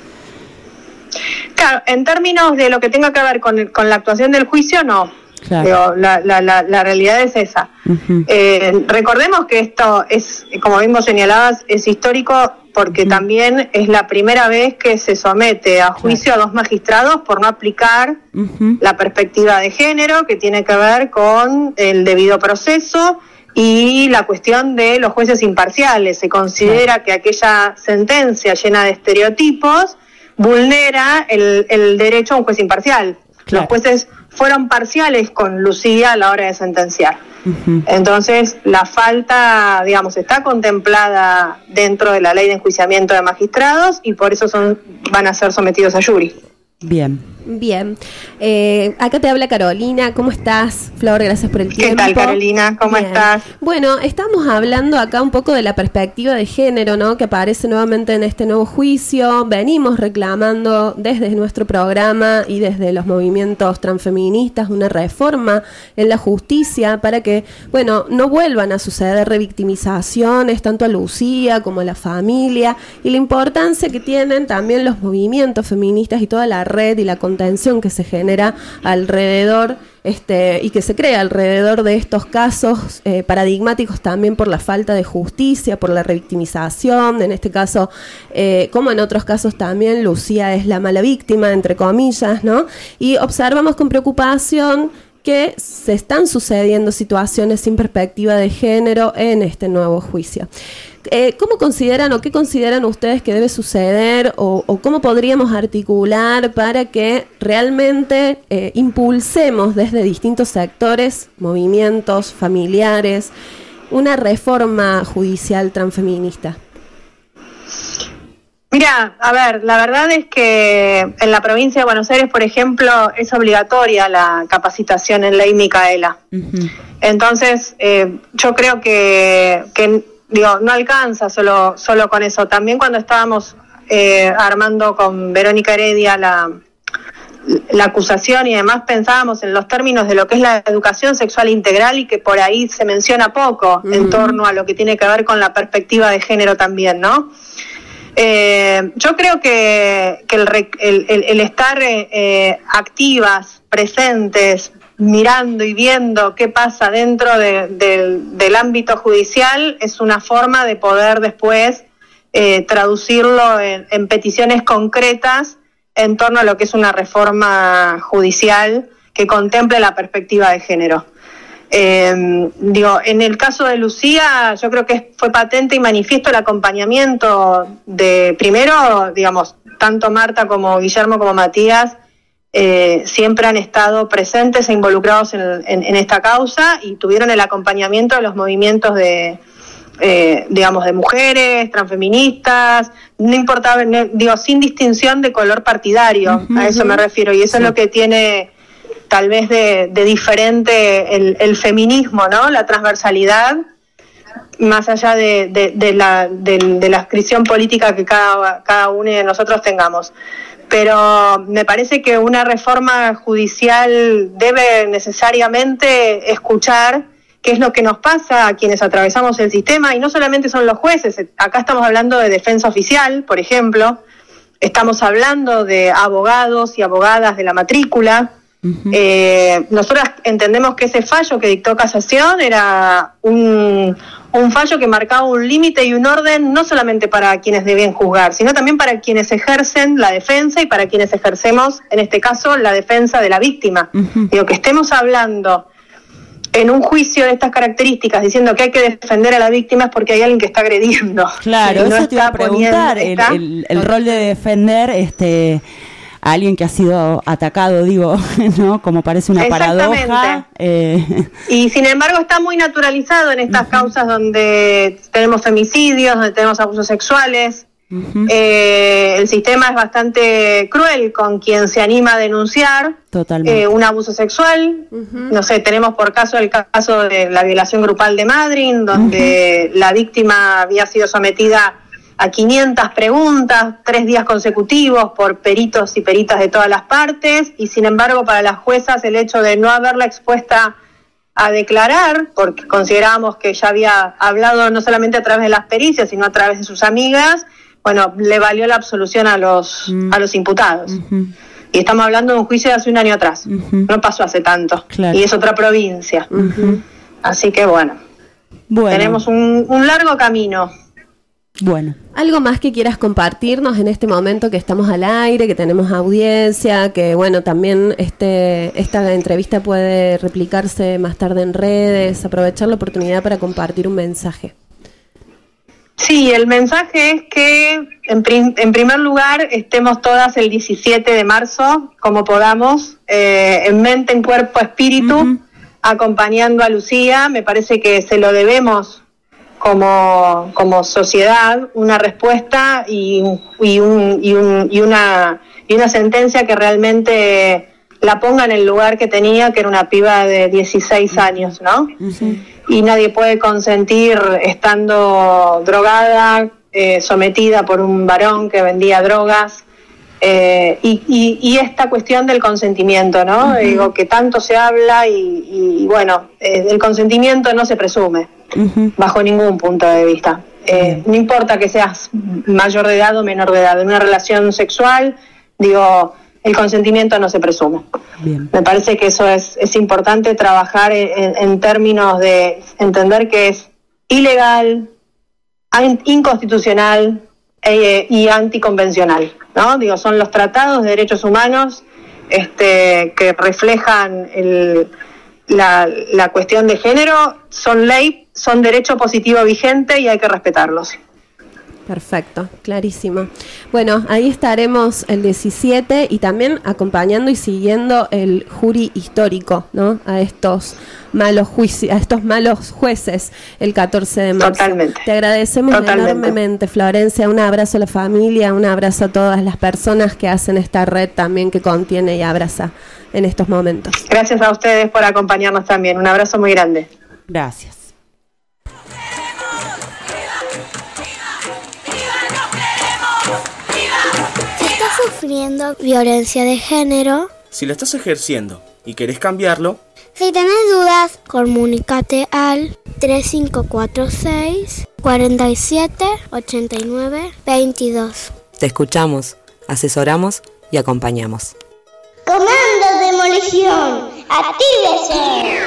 Claro, en términos de lo que tenga que ver con, con la actuación del juicio, no. Claro. Digo, la, la, la, la realidad es esa. Uh-huh. Eh, recordemos que esto es, como bien vos señalabas, es histórico porque uh-huh. también es la primera vez que se somete a juicio claro. a dos magistrados por no aplicar uh-huh. la perspectiva de género, que tiene que ver con el debido proceso y la cuestión de los jueces imparciales. Se considera claro. que aquella sentencia llena de estereotipos vulnera el, el derecho a un juez imparcial. Claro. Los jueces fueron parciales con Lucía a la hora de sentenciar. Uh-huh. Entonces, la falta, digamos, está contemplada dentro de la ley de enjuiciamiento de magistrados y por eso son van a ser sometidos a jury. Bien. Bien. Eh, acá te habla Carolina. ¿Cómo estás, Flor? Gracias por el tiempo. ¿Qué tal, Carolina? ¿Cómo Bien. estás? Bueno, estamos hablando acá un poco de la perspectiva de género, ¿no? Que aparece nuevamente en este nuevo juicio. Venimos reclamando desde nuestro programa y desde los movimientos transfeministas una reforma en la justicia para que, bueno, no vuelvan a suceder revictimizaciones tanto a Lucía como a la familia, y la importancia que tienen también los movimientos feministas y toda la red y la contención que se genera alrededor este y que se crea alrededor de estos casos eh, paradigmáticos también por la falta de justicia, por la revictimización. En este caso, eh, como en otros casos también, Lucía es la mala víctima, entre comillas, ¿no? Y observamos con preocupación que se están sucediendo situaciones sin perspectiva de género en este nuevo juicio. Eh, ¿Cómo consideran o qué consideran ustedes que debe suceder o, o cómo podríamos articular para que realmente eh, impulsemos desde distintos sectores, movimientos, familiares, una reforma judicial transfeminista? Mira, a ver, la verdad es que en la provincia de Buenos Aires, por ejemplo, es obligatoria la capacitación en ley Micaela. Uh-huh. Entonces, eh, yo creo que, que digo, no alcanza solo solo con eso. También cuando estábamos eh, armando con Verónica Heredia la, la acusación y además pensábamos en los términos de lo que es la educación sexual integral y que por ahí se menciona poco uh-huh. en torno a lo que tiene que ver con la perspectiva de género también, ¿no? Eh, yo creo que, que el, el, el, el estar eh, activas, presentes, mirando y viendo qué pasa dentro de, de, del ámbito judicial es una forma de poder después eh, traducirlo en, en peticiones concretas en torno a lo que es una reforma judicial que contemple la perspectiva de género. Eh, digo, en el caso de Lucía, yo creo que fue patente y manifiesto el acompañamiento de, primero, digamos, tanto Marta como Guillermo como Matías eh, siempre han estado presentes e involucrados en, en, en esta causa y tuvieron el acompañamiento de los movimientos de, eh, digamos, de mujeres, transfeministas, no importaba, no, digo, sin distinción de color partidario, uh-huh, a eso me refiero, y eso sí. es lo que tiene tal vez de, de diferente el, el feminismo, ¿no? La transversalidad, más allá de, de, de, la, de, de la adscripción política que cada, cada uno de nosotros tengamos. Pero me parece que una reforma judicial debe necesariamente escuchar qué es lo que nos pasa a quienes atravesamos el sistema, y no solamente son los jueces, acá estamos hablando de defensa oficial, por ejemplo, estamos hablando de abogados y abogadas de la matrícula. Uh-huh. Eh, nosotras entendemos que ese fallo que dictó Casación era un, un fallo que marcaba un límite y un orden no solamente para quienes deben juzgar, sino también para quienes ejercen la defensa y para quienes ejercemos, en este caso, la defensa de la víctima. Uh-huh. Digo, que estemos hablando en un juicio de estas características diciendo que hay que defender a la víctima es porque hay alguien que está agrediendo. Claro, y no eso te iba a preguntar, poniendo, el, el, el rol de defender este a alguien que ha sido atacado, digo, ¿no? Como parece una paradoja. Eh. Y sin embargo está muy naturalizado en estas uh-huh. causas donde tenemos femicidios, donde tenemos abusos sexuales. Uh-huh. Eh, el sistema es bastante cruel con quien se anima a denunciar eh, un abuso sexual. Uh-huh. No sé, tenemos por caso el caso de la violación grupal de Madryn, donde uh-huh. la víctima había sido sometida a quinientas preguntas, tres días consecutivos por peritos y peritas de todas las partes, y sin embargo para las juezas el hecho de no haberla expuesta a declarar, porque considerábamos que ya había hablado no solamente a través de las pericias, sino a través de sus amigas, bueno, le valió la absolución a los, mm. a los imputados. Uh-huh. Y estamos hablando de un juicio de hace un año atrás, uh-huh. no pasó hace tanto, claro. y es otra provincia. Uh-huh. Así que bueno, bueno. tenemos un, un largo camino. Bueno. ¿Algo más que quieras compartirnos en este momento que estamos al aire, que tenemos audiencia, que bueno, también este esta entrevista puede replicarse más tarde en redes, aprovechar la oportunidad para compartir un mensaje? Sí, el mensaje es que en, prim- en primer lugar estemos todas el diecisiete de marzo, como podamos, eh, en mente, en cuerpo, espíritu, uh-huh. acompañando a Lucía. Me parece que se lo debemos como como sociedad, una respuesta y, y, un, y, un, y, una, y una sentencia que realmente la ponga en el lugar que tenía, que era una piba de dieciséis años, ¿no? Uh-huh. Y nadie puede consentir estando drogada, eh, sometida por un varón que vendía drogas, eh, y, y, y esta cuestión del consentimiento, ¿no? Uh-huh. Digo, que tanto se habla y, y, y bueno, eh, el consentimiento no se presume. Uh-huh. Bajo ningún punto de vista. Eh, no importa que seas mayor de edad o menor de edad, en una relación sexual, digo, el consentimiento no se presume. Bien. Me parece que eso es, es importante trabajar en, en términos de entender que es ilegal, inconstitucional eh, y anticonvencional, ¿no? Digo, son los tratados de derechos humanos este, que reflejan el, la, la cuestión de género, son ley, son derecho positivo vigente y hay que respetarlos. Perfecto, clarísimo. Bueno, ahí estaremos el diecisiete y también acompañando y siguiendo el jury histórico, ¿no? A estos malos juicios, a estos malos jueces el catorce de marzo. Totalmente. Te agradecemos Totalmente. enormemente, Florencia. Un abrazo a la familia, un abrazo a todas las personas que hacen esta red también que contiene y abraza en estos momentos. Gracias a ustedes por acompañarnos también. Un abrazo muy grande. Gracias. Sufriendo violencia de género. Si la estás ejerciendo y querés cambiarlo. Si tenés dudas, comunícate al tres cinco cuatro seis, cuatro siete, ocho nueve, veintidós. Te escuchamos, asesoramos y acompañamos. Comando Demolición, actívese.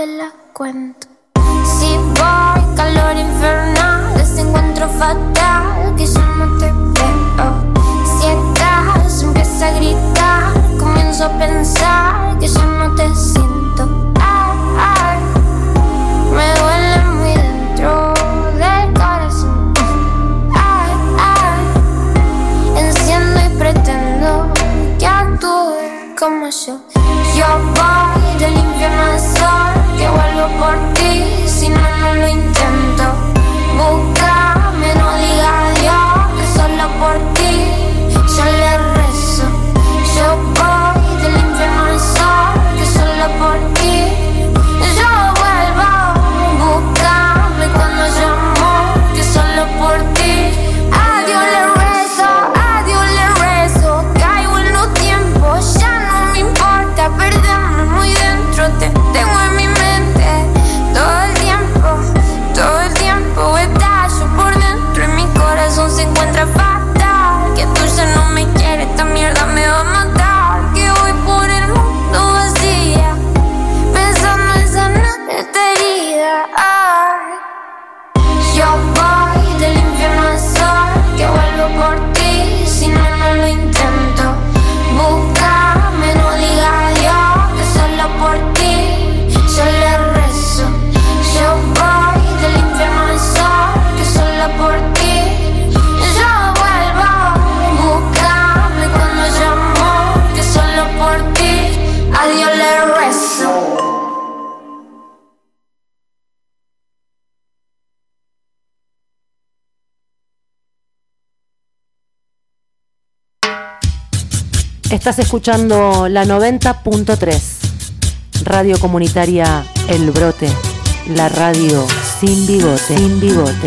te la cuento. Si voy, calor infernal, les encuentro fatal, que yo no te veo. Si estás, empieza a gritar, comienzo a pensar que yo no te siento. Ay, ay, me duele muy dentro del corazón. Ay, ay, enciendo y pretendo que actúe como yo. Yo voy del infierno al sol, que vuelvo por ti, si no, no lo intento. Búscame, no diga adiós, que solo por ti yo le rezo. Yo voy del infierno al sol, que solo por ti yo vuelvo. Búscame cuando llamo, que solo por ti. A Dios le rezo, a Dios le rezo. Caigo en los tiempos, ya no me importa perderme muy dentro. Te tengo en mi mente todo el tiempo, todo el tiempo. Estallo por dentro y mi corazón se encuentra fatal. Que tú ya no me quieres, esta mierda me va a matar. Que voy por el mundo vacía, pensando en sanar esta herida. Ay. Yo voy del infierno al sol, que vuelvo por ti, si no, no lo intento. Búscame, no diga adiós, que solo por ti yo le rezo. Yo voy del infierno al sol, que solo por ti yo vuelvo. Búscame cuando llamo, que solo por ti a Dios le rezo. Estás escuchando la noventa punto tres, Radio Comunitaria El Brote, la radio sin bigote, sin bigote.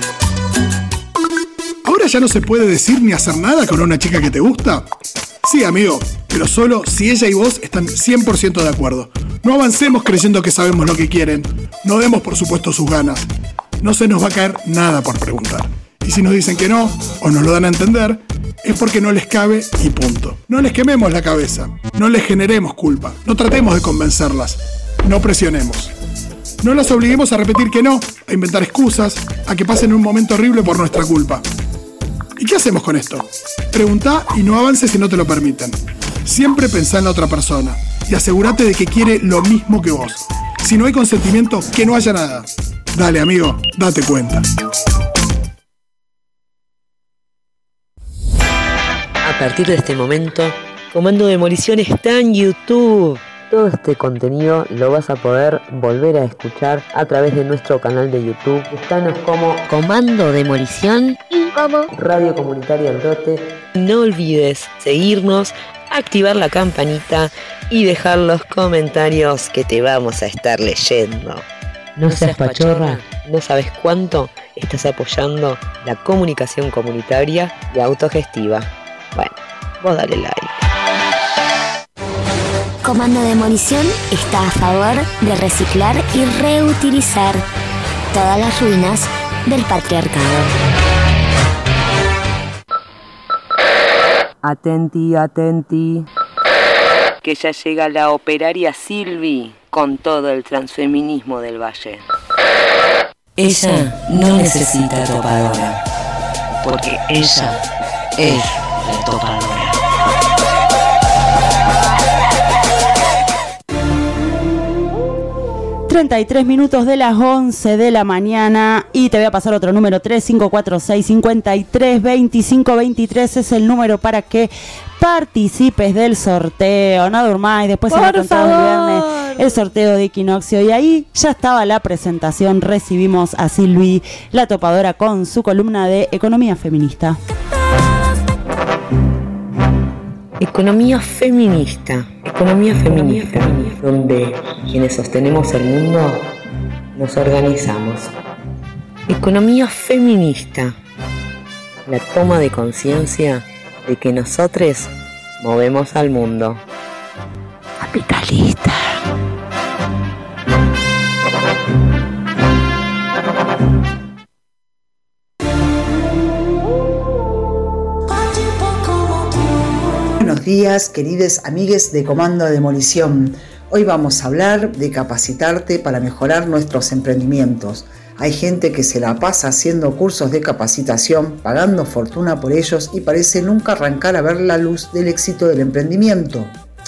¿Ahora ya no se puede decir ni hacer nada con una chica que te gusta? Sí, amigo, pero solo si ella y vos están cien por ciento de acuerdo. No avancemos creyendo que sabemos lo que quieren. No demos por supuesto sus ganas. No se nos va a caer nada por preguntar. Y si nos dicen que no, o nos lo dan a entender, es porque no les cabe y punto. No les quememos la cabeza, no les generemos culpa, no tratemos de convencerlas, no presionemos. No las obliguemos a repetir que no, a inventar excusas, a que pasen un momento horrible por nuestra culpa. ¿Y qué hacemos con esto? Preguntá y no avances si no te lo permiten. Siempre pensá en la otra persona y asegúrate de que quiere lo mismo que vos. Si no hay consentimiento, que no haya nada. Dale, amigo, date cuenta. A partir de este momento, Comando Demolición está en YouTube. Todo este contenido lo vas a poder volver a escuchar a través de nuestro canal de YouTube. Búscanos como Comando Demolición y como Radio Comunitaria El Brote. No olvides seguirnos, activar la campanita y dejar los comentarios que te vamos a estar leyendo. No seas pachorra, no sabes cuánto estás apoyando la comunicación comunitaria y autogestiva. Bueno, vos dale like. Comando Demolición está a favor de reciclar y reutilizar todas las ruinas del patriarcado. Atenti, atenti. Que ya llega la operaria Silvi con todo el transfeminismo del valle. Ella no necesita topadora, porque ella es la topadora. treinta y tres minutos de las once de la mañana y te voy a pasar otro número, tres cinco cuatro seis, cinco tres dos cinco dos tres es el número para que participes del sorteo. No durmáis, después se va a contar el viernes el sorteo de Equinoccio y ahí ya estaba la presentación. Recibimos a Silvi, la topadora, con su columna de Economía Feminista. Economía feminista, economía feminista, donde quienes sostenemos el mundo nos organizamos. Economía feminista, la toma de conciencia de que nosotros movemos al mundo. Capitalista. Buenos días, queridos amigues de Comando Demolición. Hoy vamos a hablar de capacitarte para mejorar nuestros emprendimientos. Hay gente que se la pasa haciendo cursos de capacitación, pagando fortuna por ellos y parece nunca arrancar a ver la luz del éxito del emprendimiento.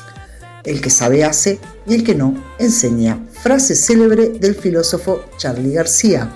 El que sabe hace y el que no enseña. Frase célebre del filósofo Charly García.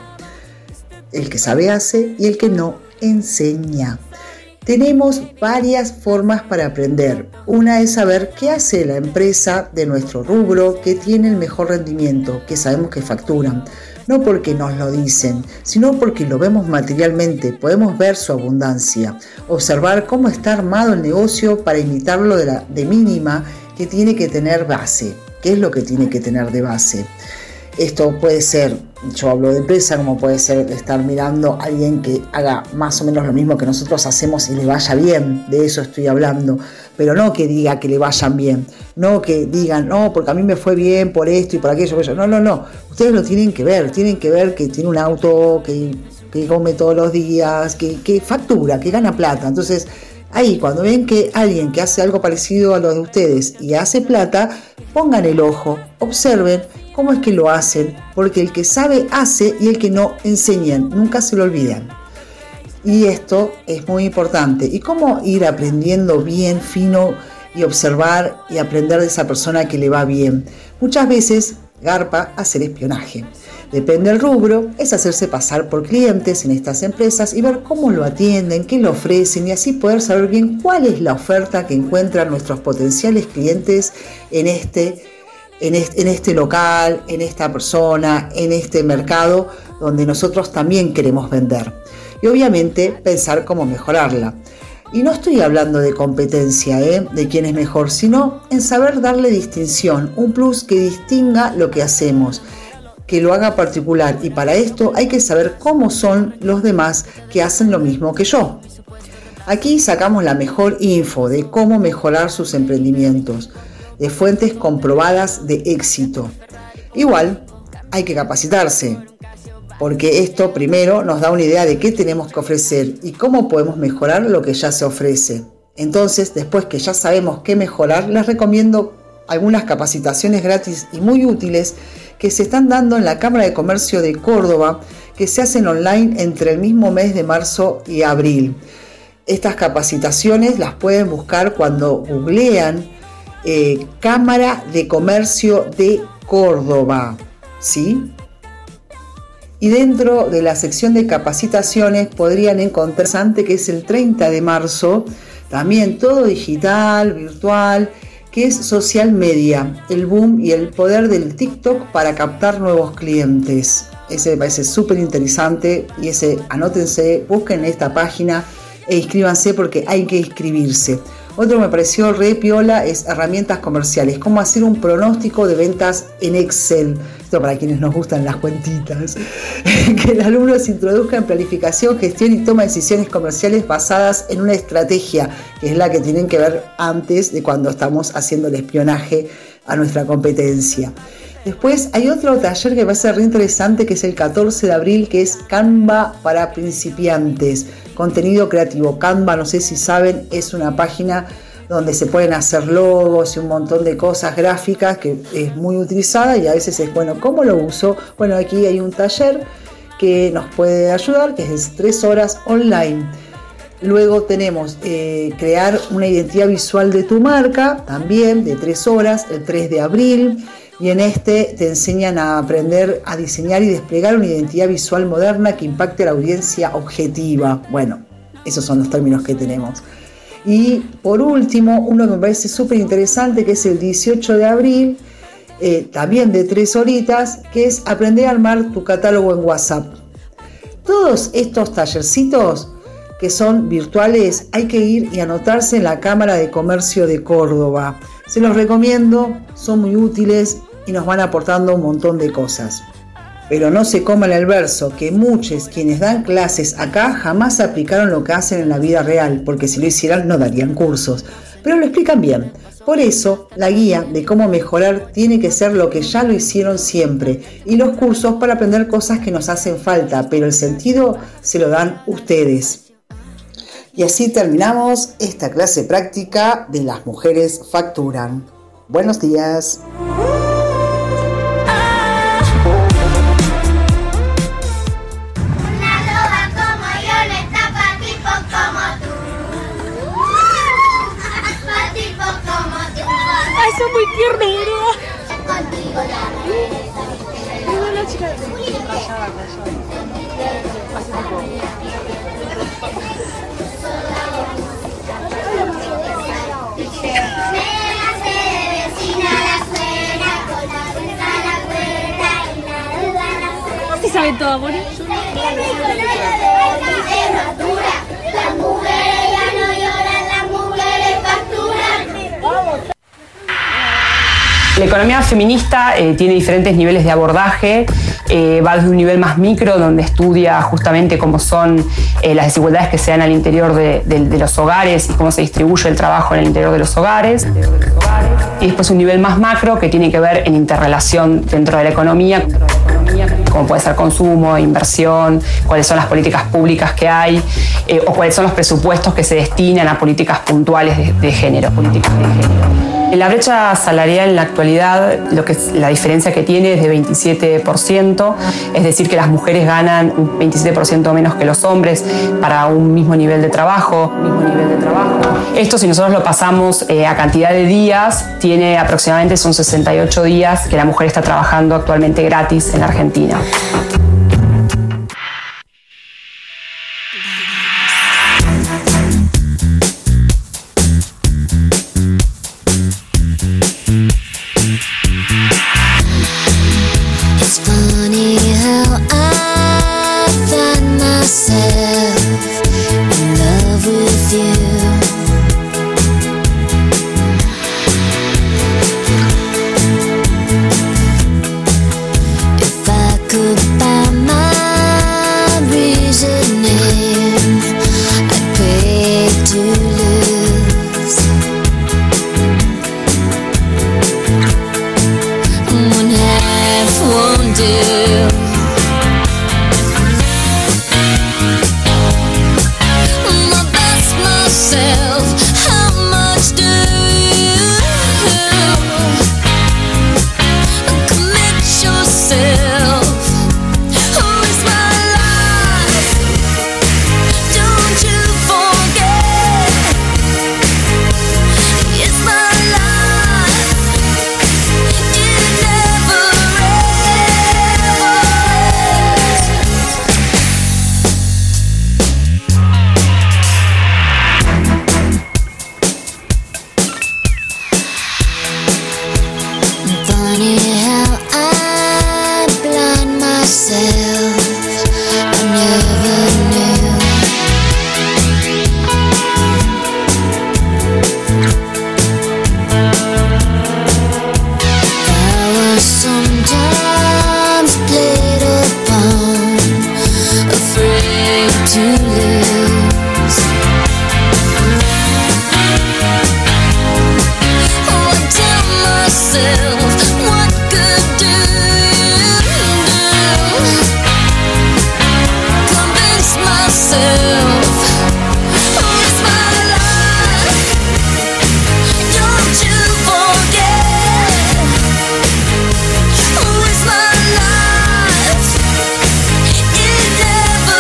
El que sabe hace y el que no enseña. Tenemos varias formas para aprender. Una es saber qué hace la empresa de nuestro rubro que tiene el mejor rendimiento, que sabemos que facturan. No porque nos lo dicen, sino porque lo vemos materialmente, podemos ver su abundancia, observar cómo está armado el negocio para imitarlo de, la, de mínima que tiene que tener base. ¿Qué es lo que tiene que tener de base? Esto puede ser, yo hablo de empresa, como puede ser estar mirando a alguien que haga más o menos lo mismo que nosotros hacemos y le vaya bien, de eso estoy hablando, pero no que diga que le vayan bien, no que digan, no, porque a mí me fue bien por esto y por aquello, por aquello. no, no, no, ustedes lo tienen que ver, tienen que ver que tiene un auto, que, que come todos los días, que, que factura, que gana plata, entonces ahí cuando ven que alguien que hace algo parecido a lo de ustedes y hace plata, pongan el ojo, observen cómo es que lo hacen, porque el que sabe hace y el que no enseñan, nunca se lo olvidan. Y esto es muy importante. ¿Y cómo ir aprendiendo bien, fino y observar y aprender de esa persona que le va bien? Muchas veces garpa hacer espionaje. Depende del rubro, es hacerse pasar por clientes en estas empresas y ver cómo lo atienden, qué le ofrecen y así poder saber bien cuál es la oferta que encuentran nuestros potenciales clientes en este En este, en este local, en esta persona, en este mercado donde nosotros también queremos vender. Y obviamente pensar cómo mejorarla. Y no estoy hablando de competencia, ¿eh? de quién es mejor, sino en saber darle distinción, un plus que distinga lo que hacemos, que lo haga particular. Y para esto hay que saber cómo son los demás que hacen lo mismo que yo. Aquí sacamos la mejor info de cómo mejorar sus emprendimientos, de fuentes comprobadas de éxito. Igual hay que capacitarse, porque esto primero nos da una idea de qué tenemos que ofrecer y cómo podemos mejorar lo que ya se ofrece. Entonces, después que ya sabemos qué mejorar, les recomiendo algunas capacitaciones gratis y muy útiles que se están dando en la Cámara de Comercio de Córdoba, que se hacen online entre el mismo mes de marzo y abril. Estas capacitaciones las pueden buscar cuando googlean Eh, Cámara de Comercio de Córdoba, ¿sí? Y dentro de la sección de capacitaciones podrían encontrar antes que es el treinta de marzo, también todo digital, virtual, que es social media, el boom y el poder del TikTok para captar nuevos clientes. Ese me parece súper interesante y ese anótense, busquen esta página e inscríbanse porque hay que inscribirse. Otro me pareció re piola es herramientas comerciales, cómo hacer un pronóstico de ventas en Excel. Esto para quienes nos gustan las cuentitas. Que el alumno se introduzca en planificación, gestión y toma de decisiones comerciales basadas en una estrategia, que es la que tienen que ver antes de cuando estamos haciendo el espionaje a nuestra competencia. Después hay otro taller que va a ser re interesante, que es el catorce de abril, que es Canva para principiantes. Contenido creativo. Canva, no sé si saben, es una página donde se pueden hacer logos y un montón de cosas gráficas que es muy utilizada y a veces es, bueno, ¿cómo lo uso? Bueno, aquí hay un taller que nos puede ayudar, que es tres horas online. Luego tenemos eh, crear una identidad visual de tu marca, también de tres horas, el tres de abril. Y en este te enseñan a aprender a diseñar y desplegar una identidad visual moderna que impacte a la audiencia objetiva. Bueno, esos son los términos que tenemos. Y por último, uno que me parece súper interesante, que es el dieciocho de abril, eh, también de tres horitas, que es aprender a armar tu catálogo en WhatsApp. Todos estos tallercitos que son virtuales, hay que ir y anotarse en la Cámara de Comercio de Córdoba. Se los recomiendo, son muy útiles y nos van aportando un montón de cosas. Pero no se coman el verso, que muchos quienes dan clases acá jamás aplicaron lo que hacen en la vida real, porque si lo hicieran no darían cursos, pero lo explican bien. Por eso, la guía de cómo mejorar tiene que ser lo que ya lo hicieron siempre, y los cursos para aprender cosas que nos hacen falta, pero el sentido se lo dan ustedes. Y así terminamos esta clase práctica de Las Mujeres Facturan. Buenos días. Son muy tiernos, ¿verdad? La chica rayada, ¿Así saben todo, amor? Las mujeres ya no lloran, las mujeres facturan. La economía feminista eh, tiene diferentes niveles de abordaje. Eh, va desde un nivel más micro, donde estudia justamente cómo son eh, las desigualdades que se dan al interior de, de, de los hogares y cómo se distribuye el trabajo en el interior de los hogares. Y después un nivel más macro que tiene que ver en interrelación dentro de la economía, como puede ser consumo, inversión, cuáles son las políticas públicas que hay eh, o cuáles son los presupuestos que se destinan a políticas puntuales de, de género, políticas de género. La brecha salarial en la actualidad, lo que es, la diferencia que tiene es de veintisiete por ciento, es decir, que las mujeres ganan un veintisiete por ciento menos que los hombres para un mismo nivel de trabajo. Mismo nivel de trabajo. Esto, si nosotros lo pasamos eh, a cantidad de días, tiene aproximadamente son sesenta y ocho días que la mujer está trabajando actualmente gratis en la Argentina. It's funny how I find myself in love with you. If I could buy my reasoning, I'd pay to lose. One half won't do. My best myself, how much do you commit yourself? Who is my life? Don't you forget, it's my life. It never funny how I blind myself. I never knew. I was sometimes played upon, afraid to lose. Oh, I tell myself, what good do you do? Convince myself, who is my life? Don't you forget, who is my life? It never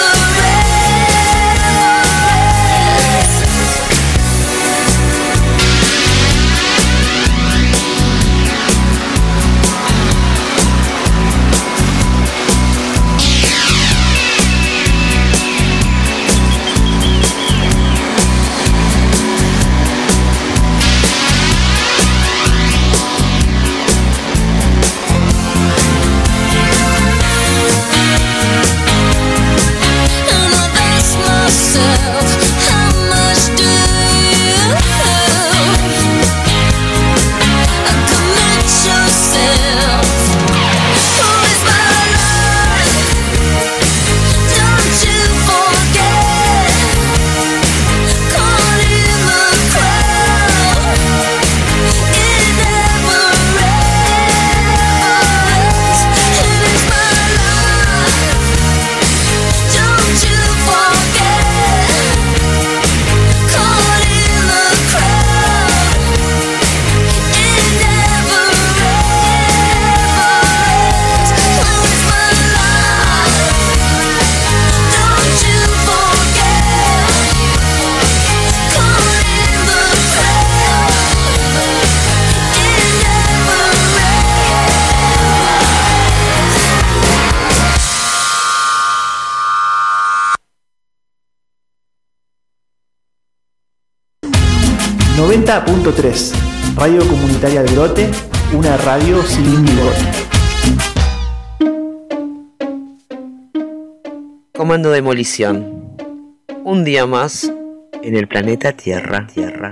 ends. noventa punto tres, Radio Comunitaria del Brote, una radio sin bigote. Comando Demolición. Un día más en el planeta Tierra. Tierra.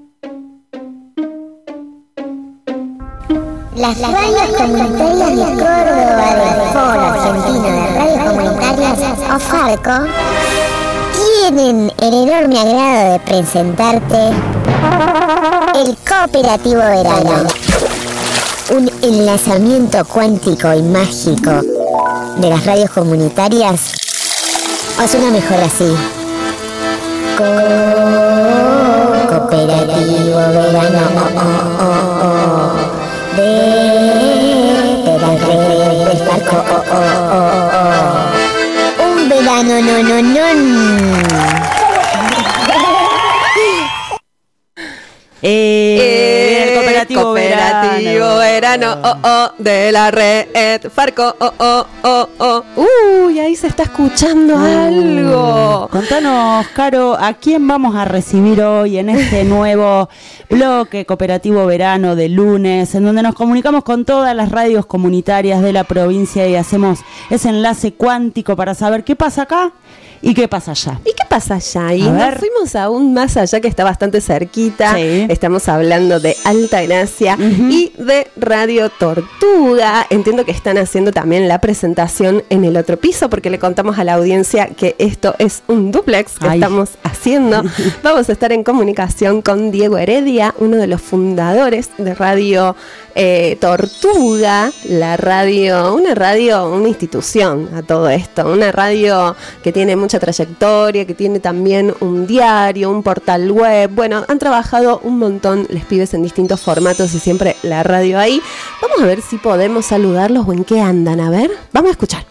Las radios comunitarias de Córdoba del Foro Argentino de Radios Comunitarias, o Farco, tienen el enorme agrado de presentarte el Cooperativo Verano, un enlazamiento cuántico y mágico de las radios comunitarias. O suena mejor así. Co- Cooperativo Verano, oh, oh, oh, oh, de, de la red del Farco, oh, oh, oh, oh. Un verano, no, no, no. Eh, el cooperativo, cooperativo verano, verano. oh, oh, de la red Farco, oh, oh, oh, oh. Uy, ahí se está escuchando Mm. algo. Contanos, Caro, ¿a quién vamos a recibir hoy en este nuevo bloque Cooperativo Verano de lunes, en donde nos comunicamos con todas las radios comunitarias de la provincia y hacemos ese enlace cuántico para saber qué pasa acá y qué pasa allá? ¿Y qué pasa allá? Y A nos ver. fuimos aún más allá, que está bastante cerquita. Sí. Estamos hablando de Altagracia Ujú. y de Radio Tortuga. Entiendo que están haciendo también la presentación en el otro piso, porque le contamos a la audiencia que esto es un duplex que Ay. estamos haciendo. Vamos a estar en comunicación con Diego Heredia, uno de los fundadores de Radio eh, Tortuga, la radio, una radio, una institución a todo esto, una radio que tiene mucha trayectoria, que tiene también un diario, un portal web. Bueno, han trabajado un montón les pibes en distintos formatos y siempre la radio ahí. Vamos a ver si podemos saludarlos o en qué andan. A ver, vamos a escuchar.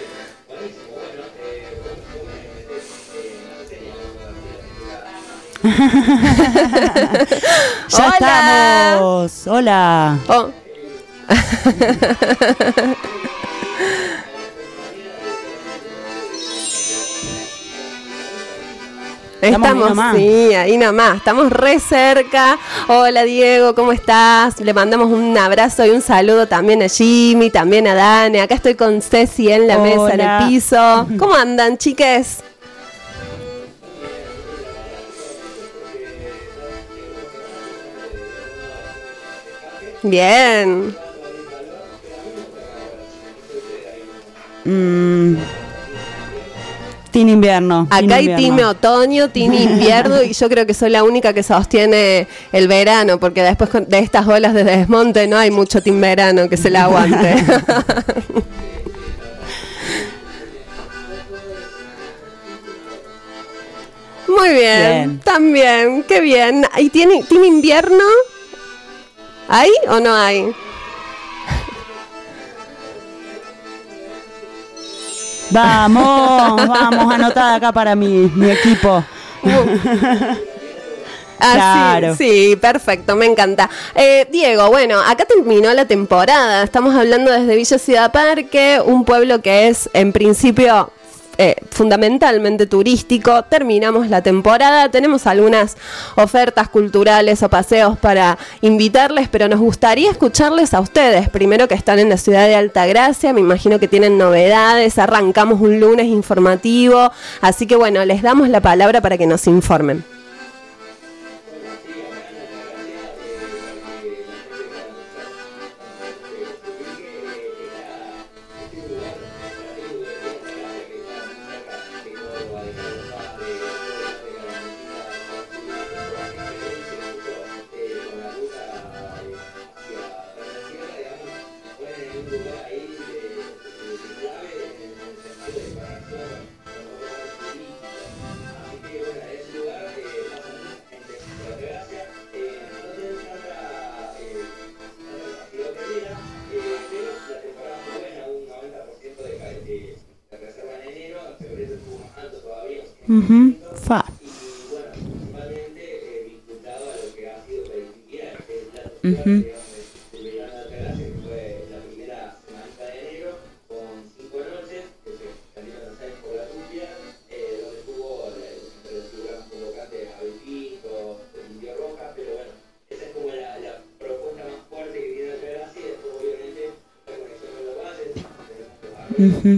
Ya Hola. estamos. Hola. Oh. Estamos ahí Estamos, nomás. sí, ahí nomás, estamos re cerca. Hola Diego, ¿cómo estás? Le mandamos un abrazo y un saludo también a Jimmy, también a Dane. Acá estoy con Ceci en la mesa, en Hola. el piso. ¿Cómo andan, chiques? Bien. Mm. Team invierno. Acá hay team invierno. otoño, team invierno y yo creo que soy la única que sostiene el verano, porque después con- de estas olas de desmonte no hay mucho team verano que se la aguante. Muy bien, Bien. también, qué bien. ¿Y tiene team invierno? ¿Hay o no hay? Vamos, vamos, anotada acá para mi, mi equipo. Ah, Claro. sí, sí, perfecto, me encanta. Eh, Diego, bueno, acá terminó la temporada. Estamos hablando desde Villa Ciudad Parque, un pueblo que es en principio eh, fundamentalmente turístico. Terminamos la temporada, tenemos algunas ofertas culturales o paseos para invitarles, pero nos gustaría escucharles a ustedes. Primero, que están en la ciudad de Altagracia, me imagino que tienen novedades. Arrancamos un lunes informativo, así que bueno, les damos la palabra para que nos informen. Ujú, fa. Ujú. Uh-huh.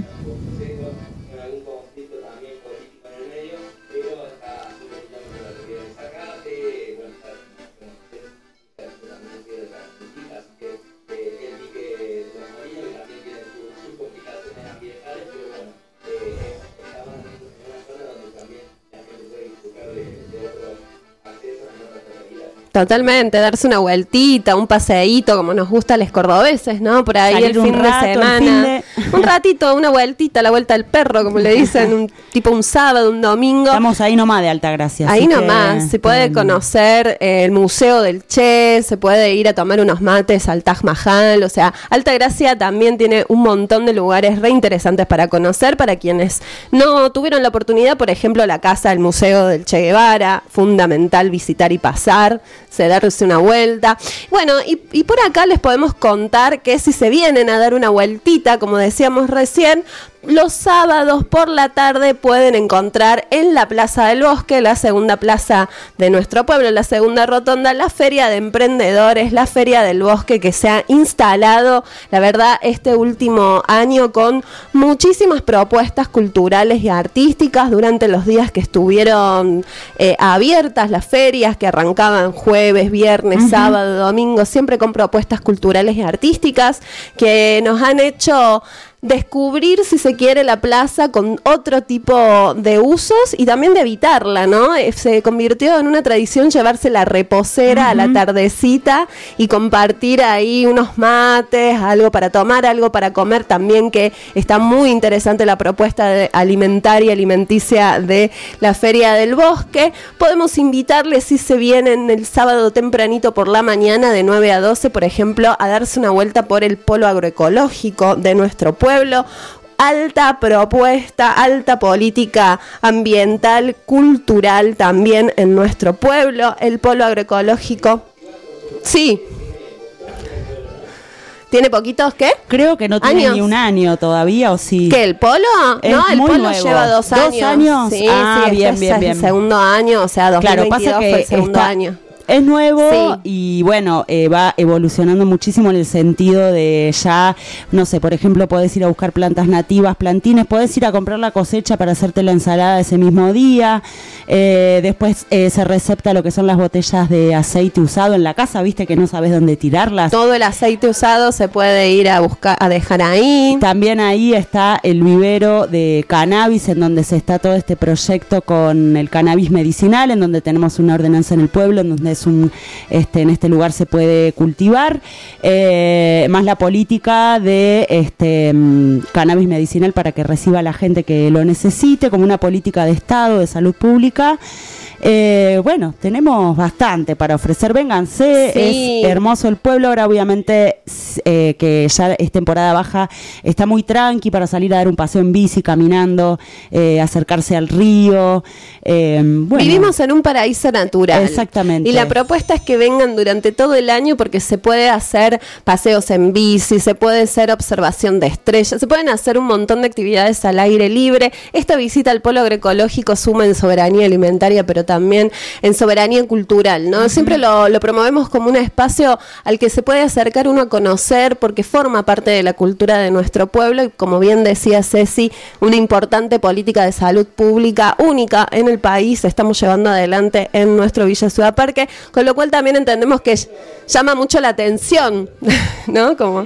Totalmente, darse una vueltita, un paseíto, como nos gusta a los cordobeses, ¿no? Por ahí Salir el fin un de rato, el semana. fin de- Un ratito, una vueltita, la vuelta del perro, como le dicen, un tipo un sábado, un domingo. Estamos ahí nomás de Altagracia. Ahí así nomás, que- se puede conocer eh, el Museo del Che, se puede ir a tomar unos mates al Taj Mahal, o sea, Altagracia también tiene un montón de lugares re interesantes para conocer, para quienes no tuvieron la oportunidad, por ejemplo, la casa del Museo del Che Guevara, fundamental visitar y pasar, se darse una vuelta. Bueno, y, y por acá les podemos contar que si se vienen a dar una vueltita, como decíamos recién, los sábados por la tarde pueden encontrar en la Plaza del Bosque, la segunda plaza de nuestro pueblo, la segunda rotonda, la Feria de Emprendedores, la Feria del Bosque, que se ha instalado, la verdad, este último año con muchísimas propuestas culturales y artísticas durante los días que estuvieron eh, abiertas las ferias, que arrancaban jueves, viernes, Ujú. sábado, domingo, siempre con propuestas culturales y artísticas que nos han hecho descubrir, si se quiere, la plaza con otro tipo de usos y también de evitarla, ¿no? Eh, Se convirtió en una tradición llevarse la reposera a la tardecita y compartir ahí unos mates, algo para tomar, algo para comer también, que está muy interesante la propuesta de alimentaria, alimenticia de la Feria del Bosque. Podemos invitarles, si se vienen el sábado tempranito por la mañana de nueve a doce, por ejemplo, a darse una vuelta por el polo agroecológico de nuestro pueblo. Alta propuesta, alta política ambiental, cultural también en nuestro pueblo. El polo agroecológico, sí. ¿Tiene poquitos qué? Creo que no tiene ¿Años? ni un año todavía, ¿o sí? ¿Qué, el polo? Es No, el muy polo nuevo. lleva dos ¿Dos años. años? Sí, Ah, sí, bien, este bien, es bien. el segundo año, o sea, dos mil veintidós Claro, pasa que fue el segundo está- año. Es nuevo Sí. y bueno, eh, va evolucionando muchísimo en el sentido de ya, no sé, por ejemplo, podés ir a buscar plantas nativas, plantines, podés ir a comprar la cosecha para hacerte la ensalada ese mismo día. Eh, después eh, se recepta lo que son las botellas de aceite usado en la casa, viste que no sabes dónde tirarlas. Todo el aceite usado se puede ir a buscar, a dejar ahí. También ahí está el vivero de cannabis, en donde se está todo este proyecto con el cannabis medicinal, en donde tenemos una ordenanza en el pueblo, en donde es un, este, en este lugar se puede cultivar, eh, más la política de este mm, cannabis medicinal para que reciba la gente que lo necesite, como una política de Estado, de salud pública. Eh, bueno, tenemos bastante para ofrecer, vénganse, Sí. es hermoso el pueblo, ahora obviamente eh, que ya es temporada baja, está muy tranqui para salir a dar un paseo en bici, caminando, eh, acercarse al río. eh, bueno. Vivimos en un paraíso natural. Exactamente. Y la propuesta es que vengan durante todo el año, porque se puede hacer paseos en bici, se puede hacer observación de estrellas, se pueden hacer un montón de actividades al aire libre. Esta visita al polo agroecológico suma en soberanía alimentaria, pero también en soberanía cultural, ¿no? Uh-huh. Siempre lo, lo promovemos como un espacio al que se puede acercar uno a conocer, porque forma parte de la cultura de nuestro pueblo y, como bien decía Ceci, una importante política de salud pública única en el país estamos llevando adelante en nuestro Villa Ciudad Parque, con lo cual también entendemos que llama mucho la atención, ¿no? Como...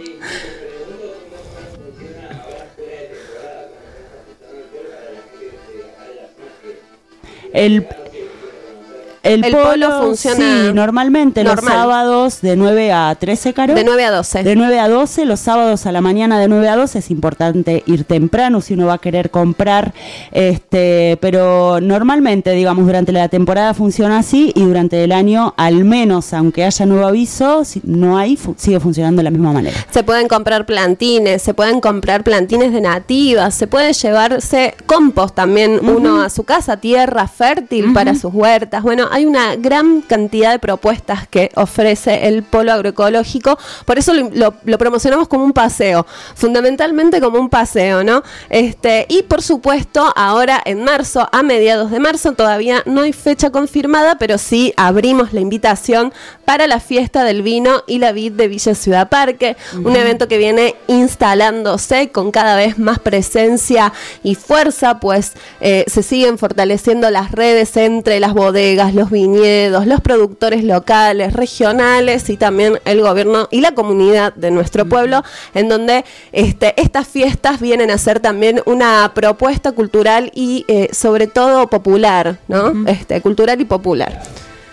El, el, el polo, polo funciona sí, normalmente normal. Los sábados de nueve a trece, Caro. De nueve a doce. De nueve a doce, los sábados a la mañana de nueve a doce. Es importante ir temprano si uno va a querer comprar, este, pero normalmente, digamos, durante la temporada funciona así y durante el año, al menos, aunque haya nuevo aviso, si no hay, fu- sigue funcionando de la misma manera. Se pueden comprar plantines, se pueden comprar plantines de nativas, se puede llevarse compost también, uh-huh, uno a su casa, tierra fértil, uh-huh, para sus huertas. Bueno, hay una gran cantidad de propuestas que ofrece el polo agroecológico, por eso lo, lo, lo promocionamos como un paseo, fundamentalmente como un paseo, ¿no? Este, y por supuesto, ahora en marzo, a mediados de marzo, todavía no hay fecha confirmada, pero sí abrimos la invitación para la fiesta del vino y la vid de Villa Ciudad Parque, uh-huh. un evento que viene instalándose con cada vez más presencia y fuerza, pues eh, se siguen fortaleciendo las redes entre las bodegas, los viñedos, los productores locales, regionales y también el gobierno y la comunidad de nuestro pueblo, en donde este, estas fiestas vienen a ser también una propuesta cultural y eh, sobre todo popular, ¿no? Uh-huh. Este, cultural y popular.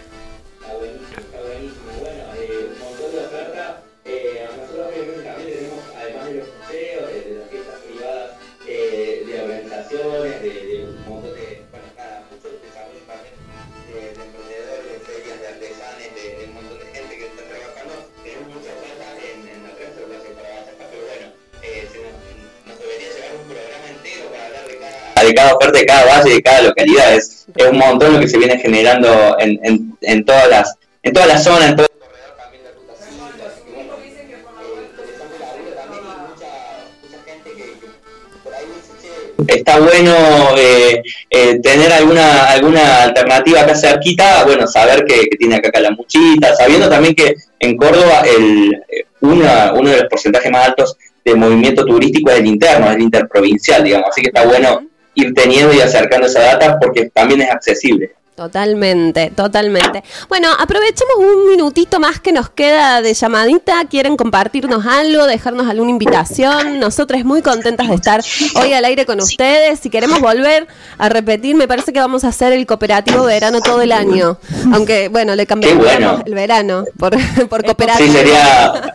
de cada oferta de cada valle, de cada localidad. Es, es un montón lo que se viene generando en, en, en todas las en toda la zona, en todo el corredor también de Ruta cinco, así que bueno, eh, interesante la ruta también, y mucha, mucha gente que, que por ahí dice, che, está bueno eh, eh, tener alguna alguna alternativa acá cerquita, bueno, saber que, que tiene acá Calamuchita, sabiendo también que en Córdoba el una, uno de los porcentajes más altos de movimiento turístico es el interno, es el interprovincial, digamos, así que está bueno ir teniendo y acercando esa data porque también es accesible. Totalmente, totalmente. Bueno, aprovechemos un minutito más que nos queda de llamadita. ¿Quieren compartirnos algo, dejarnos alguna invitación? Nosotras muy contentas de estar hoy al aire con ustedes. Si queremos volver a repetir, me parece que vamos a hacer el cooperativo verano todo el año. Aunque, bueno, le cambiamos bueno. el verano por, por cooperativo. Sí, sería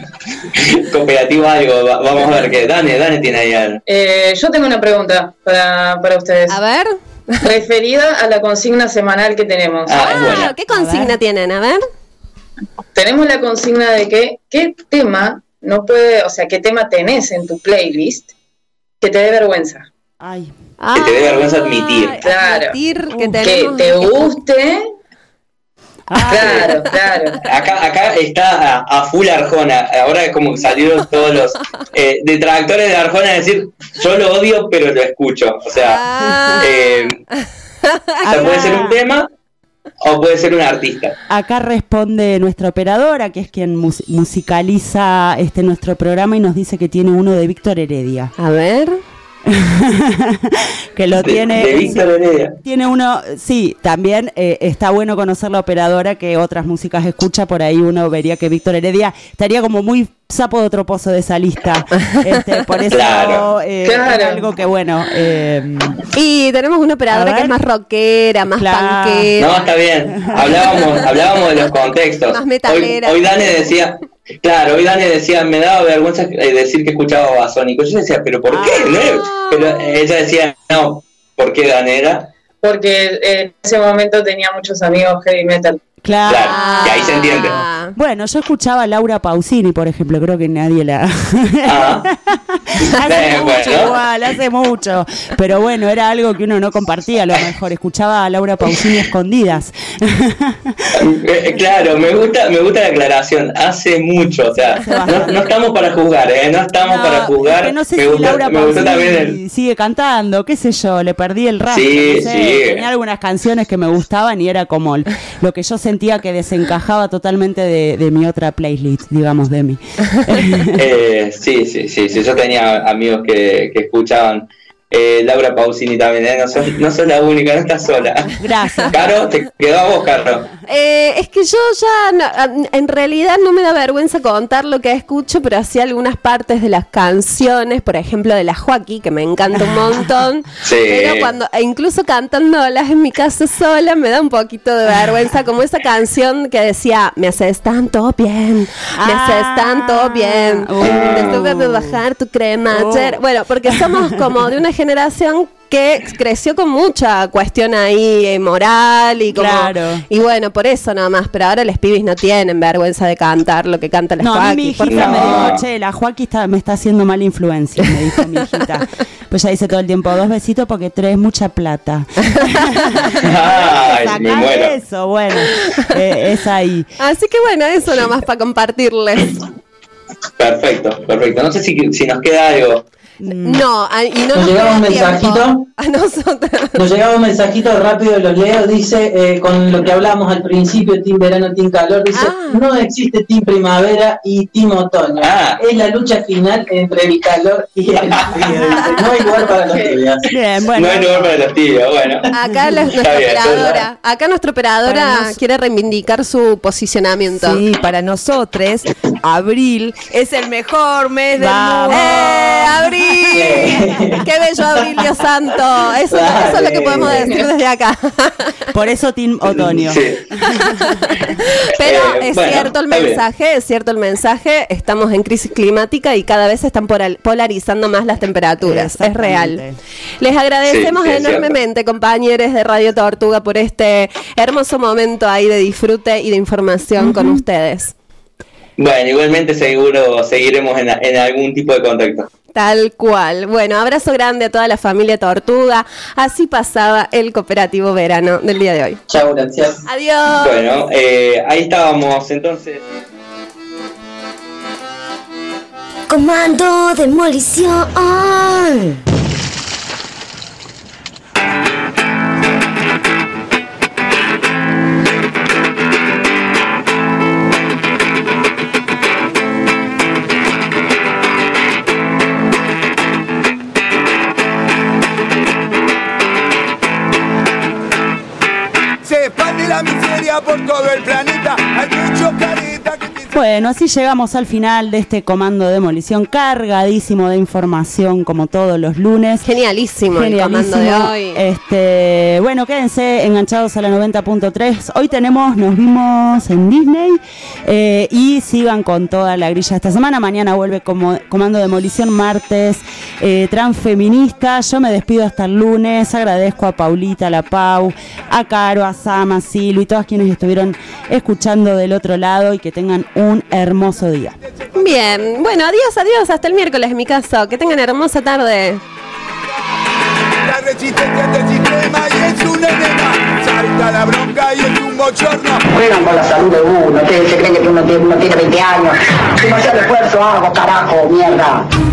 cooperativo algo. Vamos a ver qué. Dani, Dani tiene ahí algo. Eh, yo tengo una pregunta para, para ustedes. A ver. Referida a la consigna semanal que tenemos. Ah, es buena. ¿Qué consigna a tienen? A ver. Tenemos la consigna de que qué tema no puede, o sea, qué tema tenés en tu playlist que te dé vergüenza. Ay. Que te dé vergüenza admitir. Claro. Admitir que, que te guste. Ah, claro, claro. Acá, acá está a, a full Arjona. Ahora como que salieron todos los eh, detractores de Arjona a decir, yo lo odio, pero lo escucho. O sea, ah. eh, o sea, puede ser un tema o puede ser un artista. Acá responde nuestra operadora, que es quien mus- musicaliza este nuestro programa, y nos dice que tiene uno de Víctor Heredia. A ver. que lo de, tiene de Víctor Heredia. Tiene uno, sí, también eh, está bueno conocer la operadora que otras músicas escucha, por ahí uno vería que Víctor Heredia estaría como muy sapo de otro pozo de esa lista, este, por eso claro. Eh, claro. es algo que bueno eh, y tenemos una operadora que es más rockera, más claro. punkera. No, está bien, hablábamos, hablábamos de los contextos. Más metalera. Hoy, hoy Dani decía, claro, hoy Dani decía, me daba vergüenza decir que escuchaba Babasónico. Yo decía, ¿pero por qué? ¿No? Pero ella decía, no, ¿por qué, Danera? Porque en ese momento tenía muchos amigos heavy metal. Claro. claro, y ahí se entiende. Bueno, yo escuchaba a Laura Pausini, por ejemplo, creo que nadie la... Ah. hace eh, mucho bueno. igual, hace mucho. Pero bueno, era algo que uno no compartía, a lo mejor. Escuchaba a Laura Pausini escondidas. eh, claro, me gusta me gusta la aclaración. Hace mucho, o sea, no, no estamos para juzgar, ¿eh? No estamos no, para juzgar. Es que no sé me si gusta, Laura me Pausini también el... sigue cantando, qué sé yo, le perdí el rastro. Sí, no sé, sí. Tenía algunas canciones que me gustaban y era como el, lo que yo sentía que desencajaba totalmente de, de mi otra playlist, digamos, de mí. eh, sí, sí, sí, sí, yo tenía amigos que, que escuchaban eh, Laura Pausini también, ¿eh? No sos, no sos la única, no estás sola. Gracias. Caro, te quedó a vos, Caro. Eh, es que yo ya, no, en realidad no me da vergüenza contar lo que escucho, pero sí algunas partes de las canciones, por ejemplo de la Joaquí, que me encanta un montón. Sí. Pero cuando, e incluso cantándolas en mi casa sola, me da un poquito de vergüenza, como esa canción que decía, me haces tanto bien, me ah, haces tanto bien, uh, te tuve que bajar tu crema. Uh. Bueno, porque somos como de una generación que creció con mucha cuestión ahí eh, moral y como, Claro. y bueno, por eso nada más, pero ahora los pibis no tienen vergüenza de cantar lo que canta la No, a mí Joaquín, mi por hijita me favor. dijo, che, la Joaquín está, me está haciendo mala influencia, me dijo mi hijita. Pues ya dice todo el tiempo, dos besitos porque traes mucha plata. Ay, me Sacá muero. eso, bueno, eh, es ahí. Así que bueno, eso nomás para compartirles. Perfecto, perfecto. No sé si, si nos queda algo. No, a- y no Nos nos llegaba queda un tiempo mensajito. a nosotros. Nos llegaba un mensajito rápido, lo leo, dice, eh, con lo que hablamos al principio, team verano, team calor, dice, no existe team primavera y team otoño. Es la lucha final entre el calor y el frío. Dice, no hay lugar para los tibias. Bien, No hay lugar para los tibios, bueno. Acá la- nuestra Está bien, operadora, acá nuestra operadora quiere reivindicar su posicionamiento. Sí, para nosotros, abril es el mejor mes del Vamos. mundo. ¡Eh, abril! ¡Qué bello abril, Dios santo! Eso, eso es lo que podemos decir desde acá. Por eso Team Otoño. Pero Eh, es bueno, cierto el está bien. mensaje, es cierto el mensaje. Estamos en crisis climática y cada vez se están polar- polarizando más las temperaturas. Es real. Les agradecemos Sí, sí, es enormemente, compañeros de Radio Tortuga, por este hermoso momento ahí de disfrute y de información con ustedes. Bueno, igualmente seguro seguiremos en, en algún tipo de contacto. Tal cual. Bueno, abrazo grande a toda la familia Tortuga. Así pasaba el cooperativo verano del día de hoy. Chao, gracias. Adiós. Bueno, eh, ahí estábamos entonces. Comando demolición. Se expande la miseria por todo el planeta. Hay muchos caretas que Bueno, así llegamos al final de este comando de demolición cargadísimo de información como todos los lunes. Genialísimo, el comando de hoy. Este, bueno, quédense enganchados a la noventa punto tres. Hoy tenemos, nos vimos en Disney eh, y sigan con toda la grilla esta semana. Mañana vuelve como comando de demolición, martes eh, transfeminista. Yo me despido hasta el lunes. Agradezco a Paulita, a la Pau, a Caro, a Sam, a Silvio y todas quienes estuvieron escuchando del otro lado y que tengan un hermoso día. Bien, bueno, adiós, adiós, hasta el miércoles en mi caso. Que tengan hermosa tarde. La resistencia del sistema y es un enema. Salta la bronca y es un bochorno. Juegan con la salud de uno, ustedes se creen que uno tiene, uno tiene veinte años. Demasiado esfuerzo hago, carajo, mierda.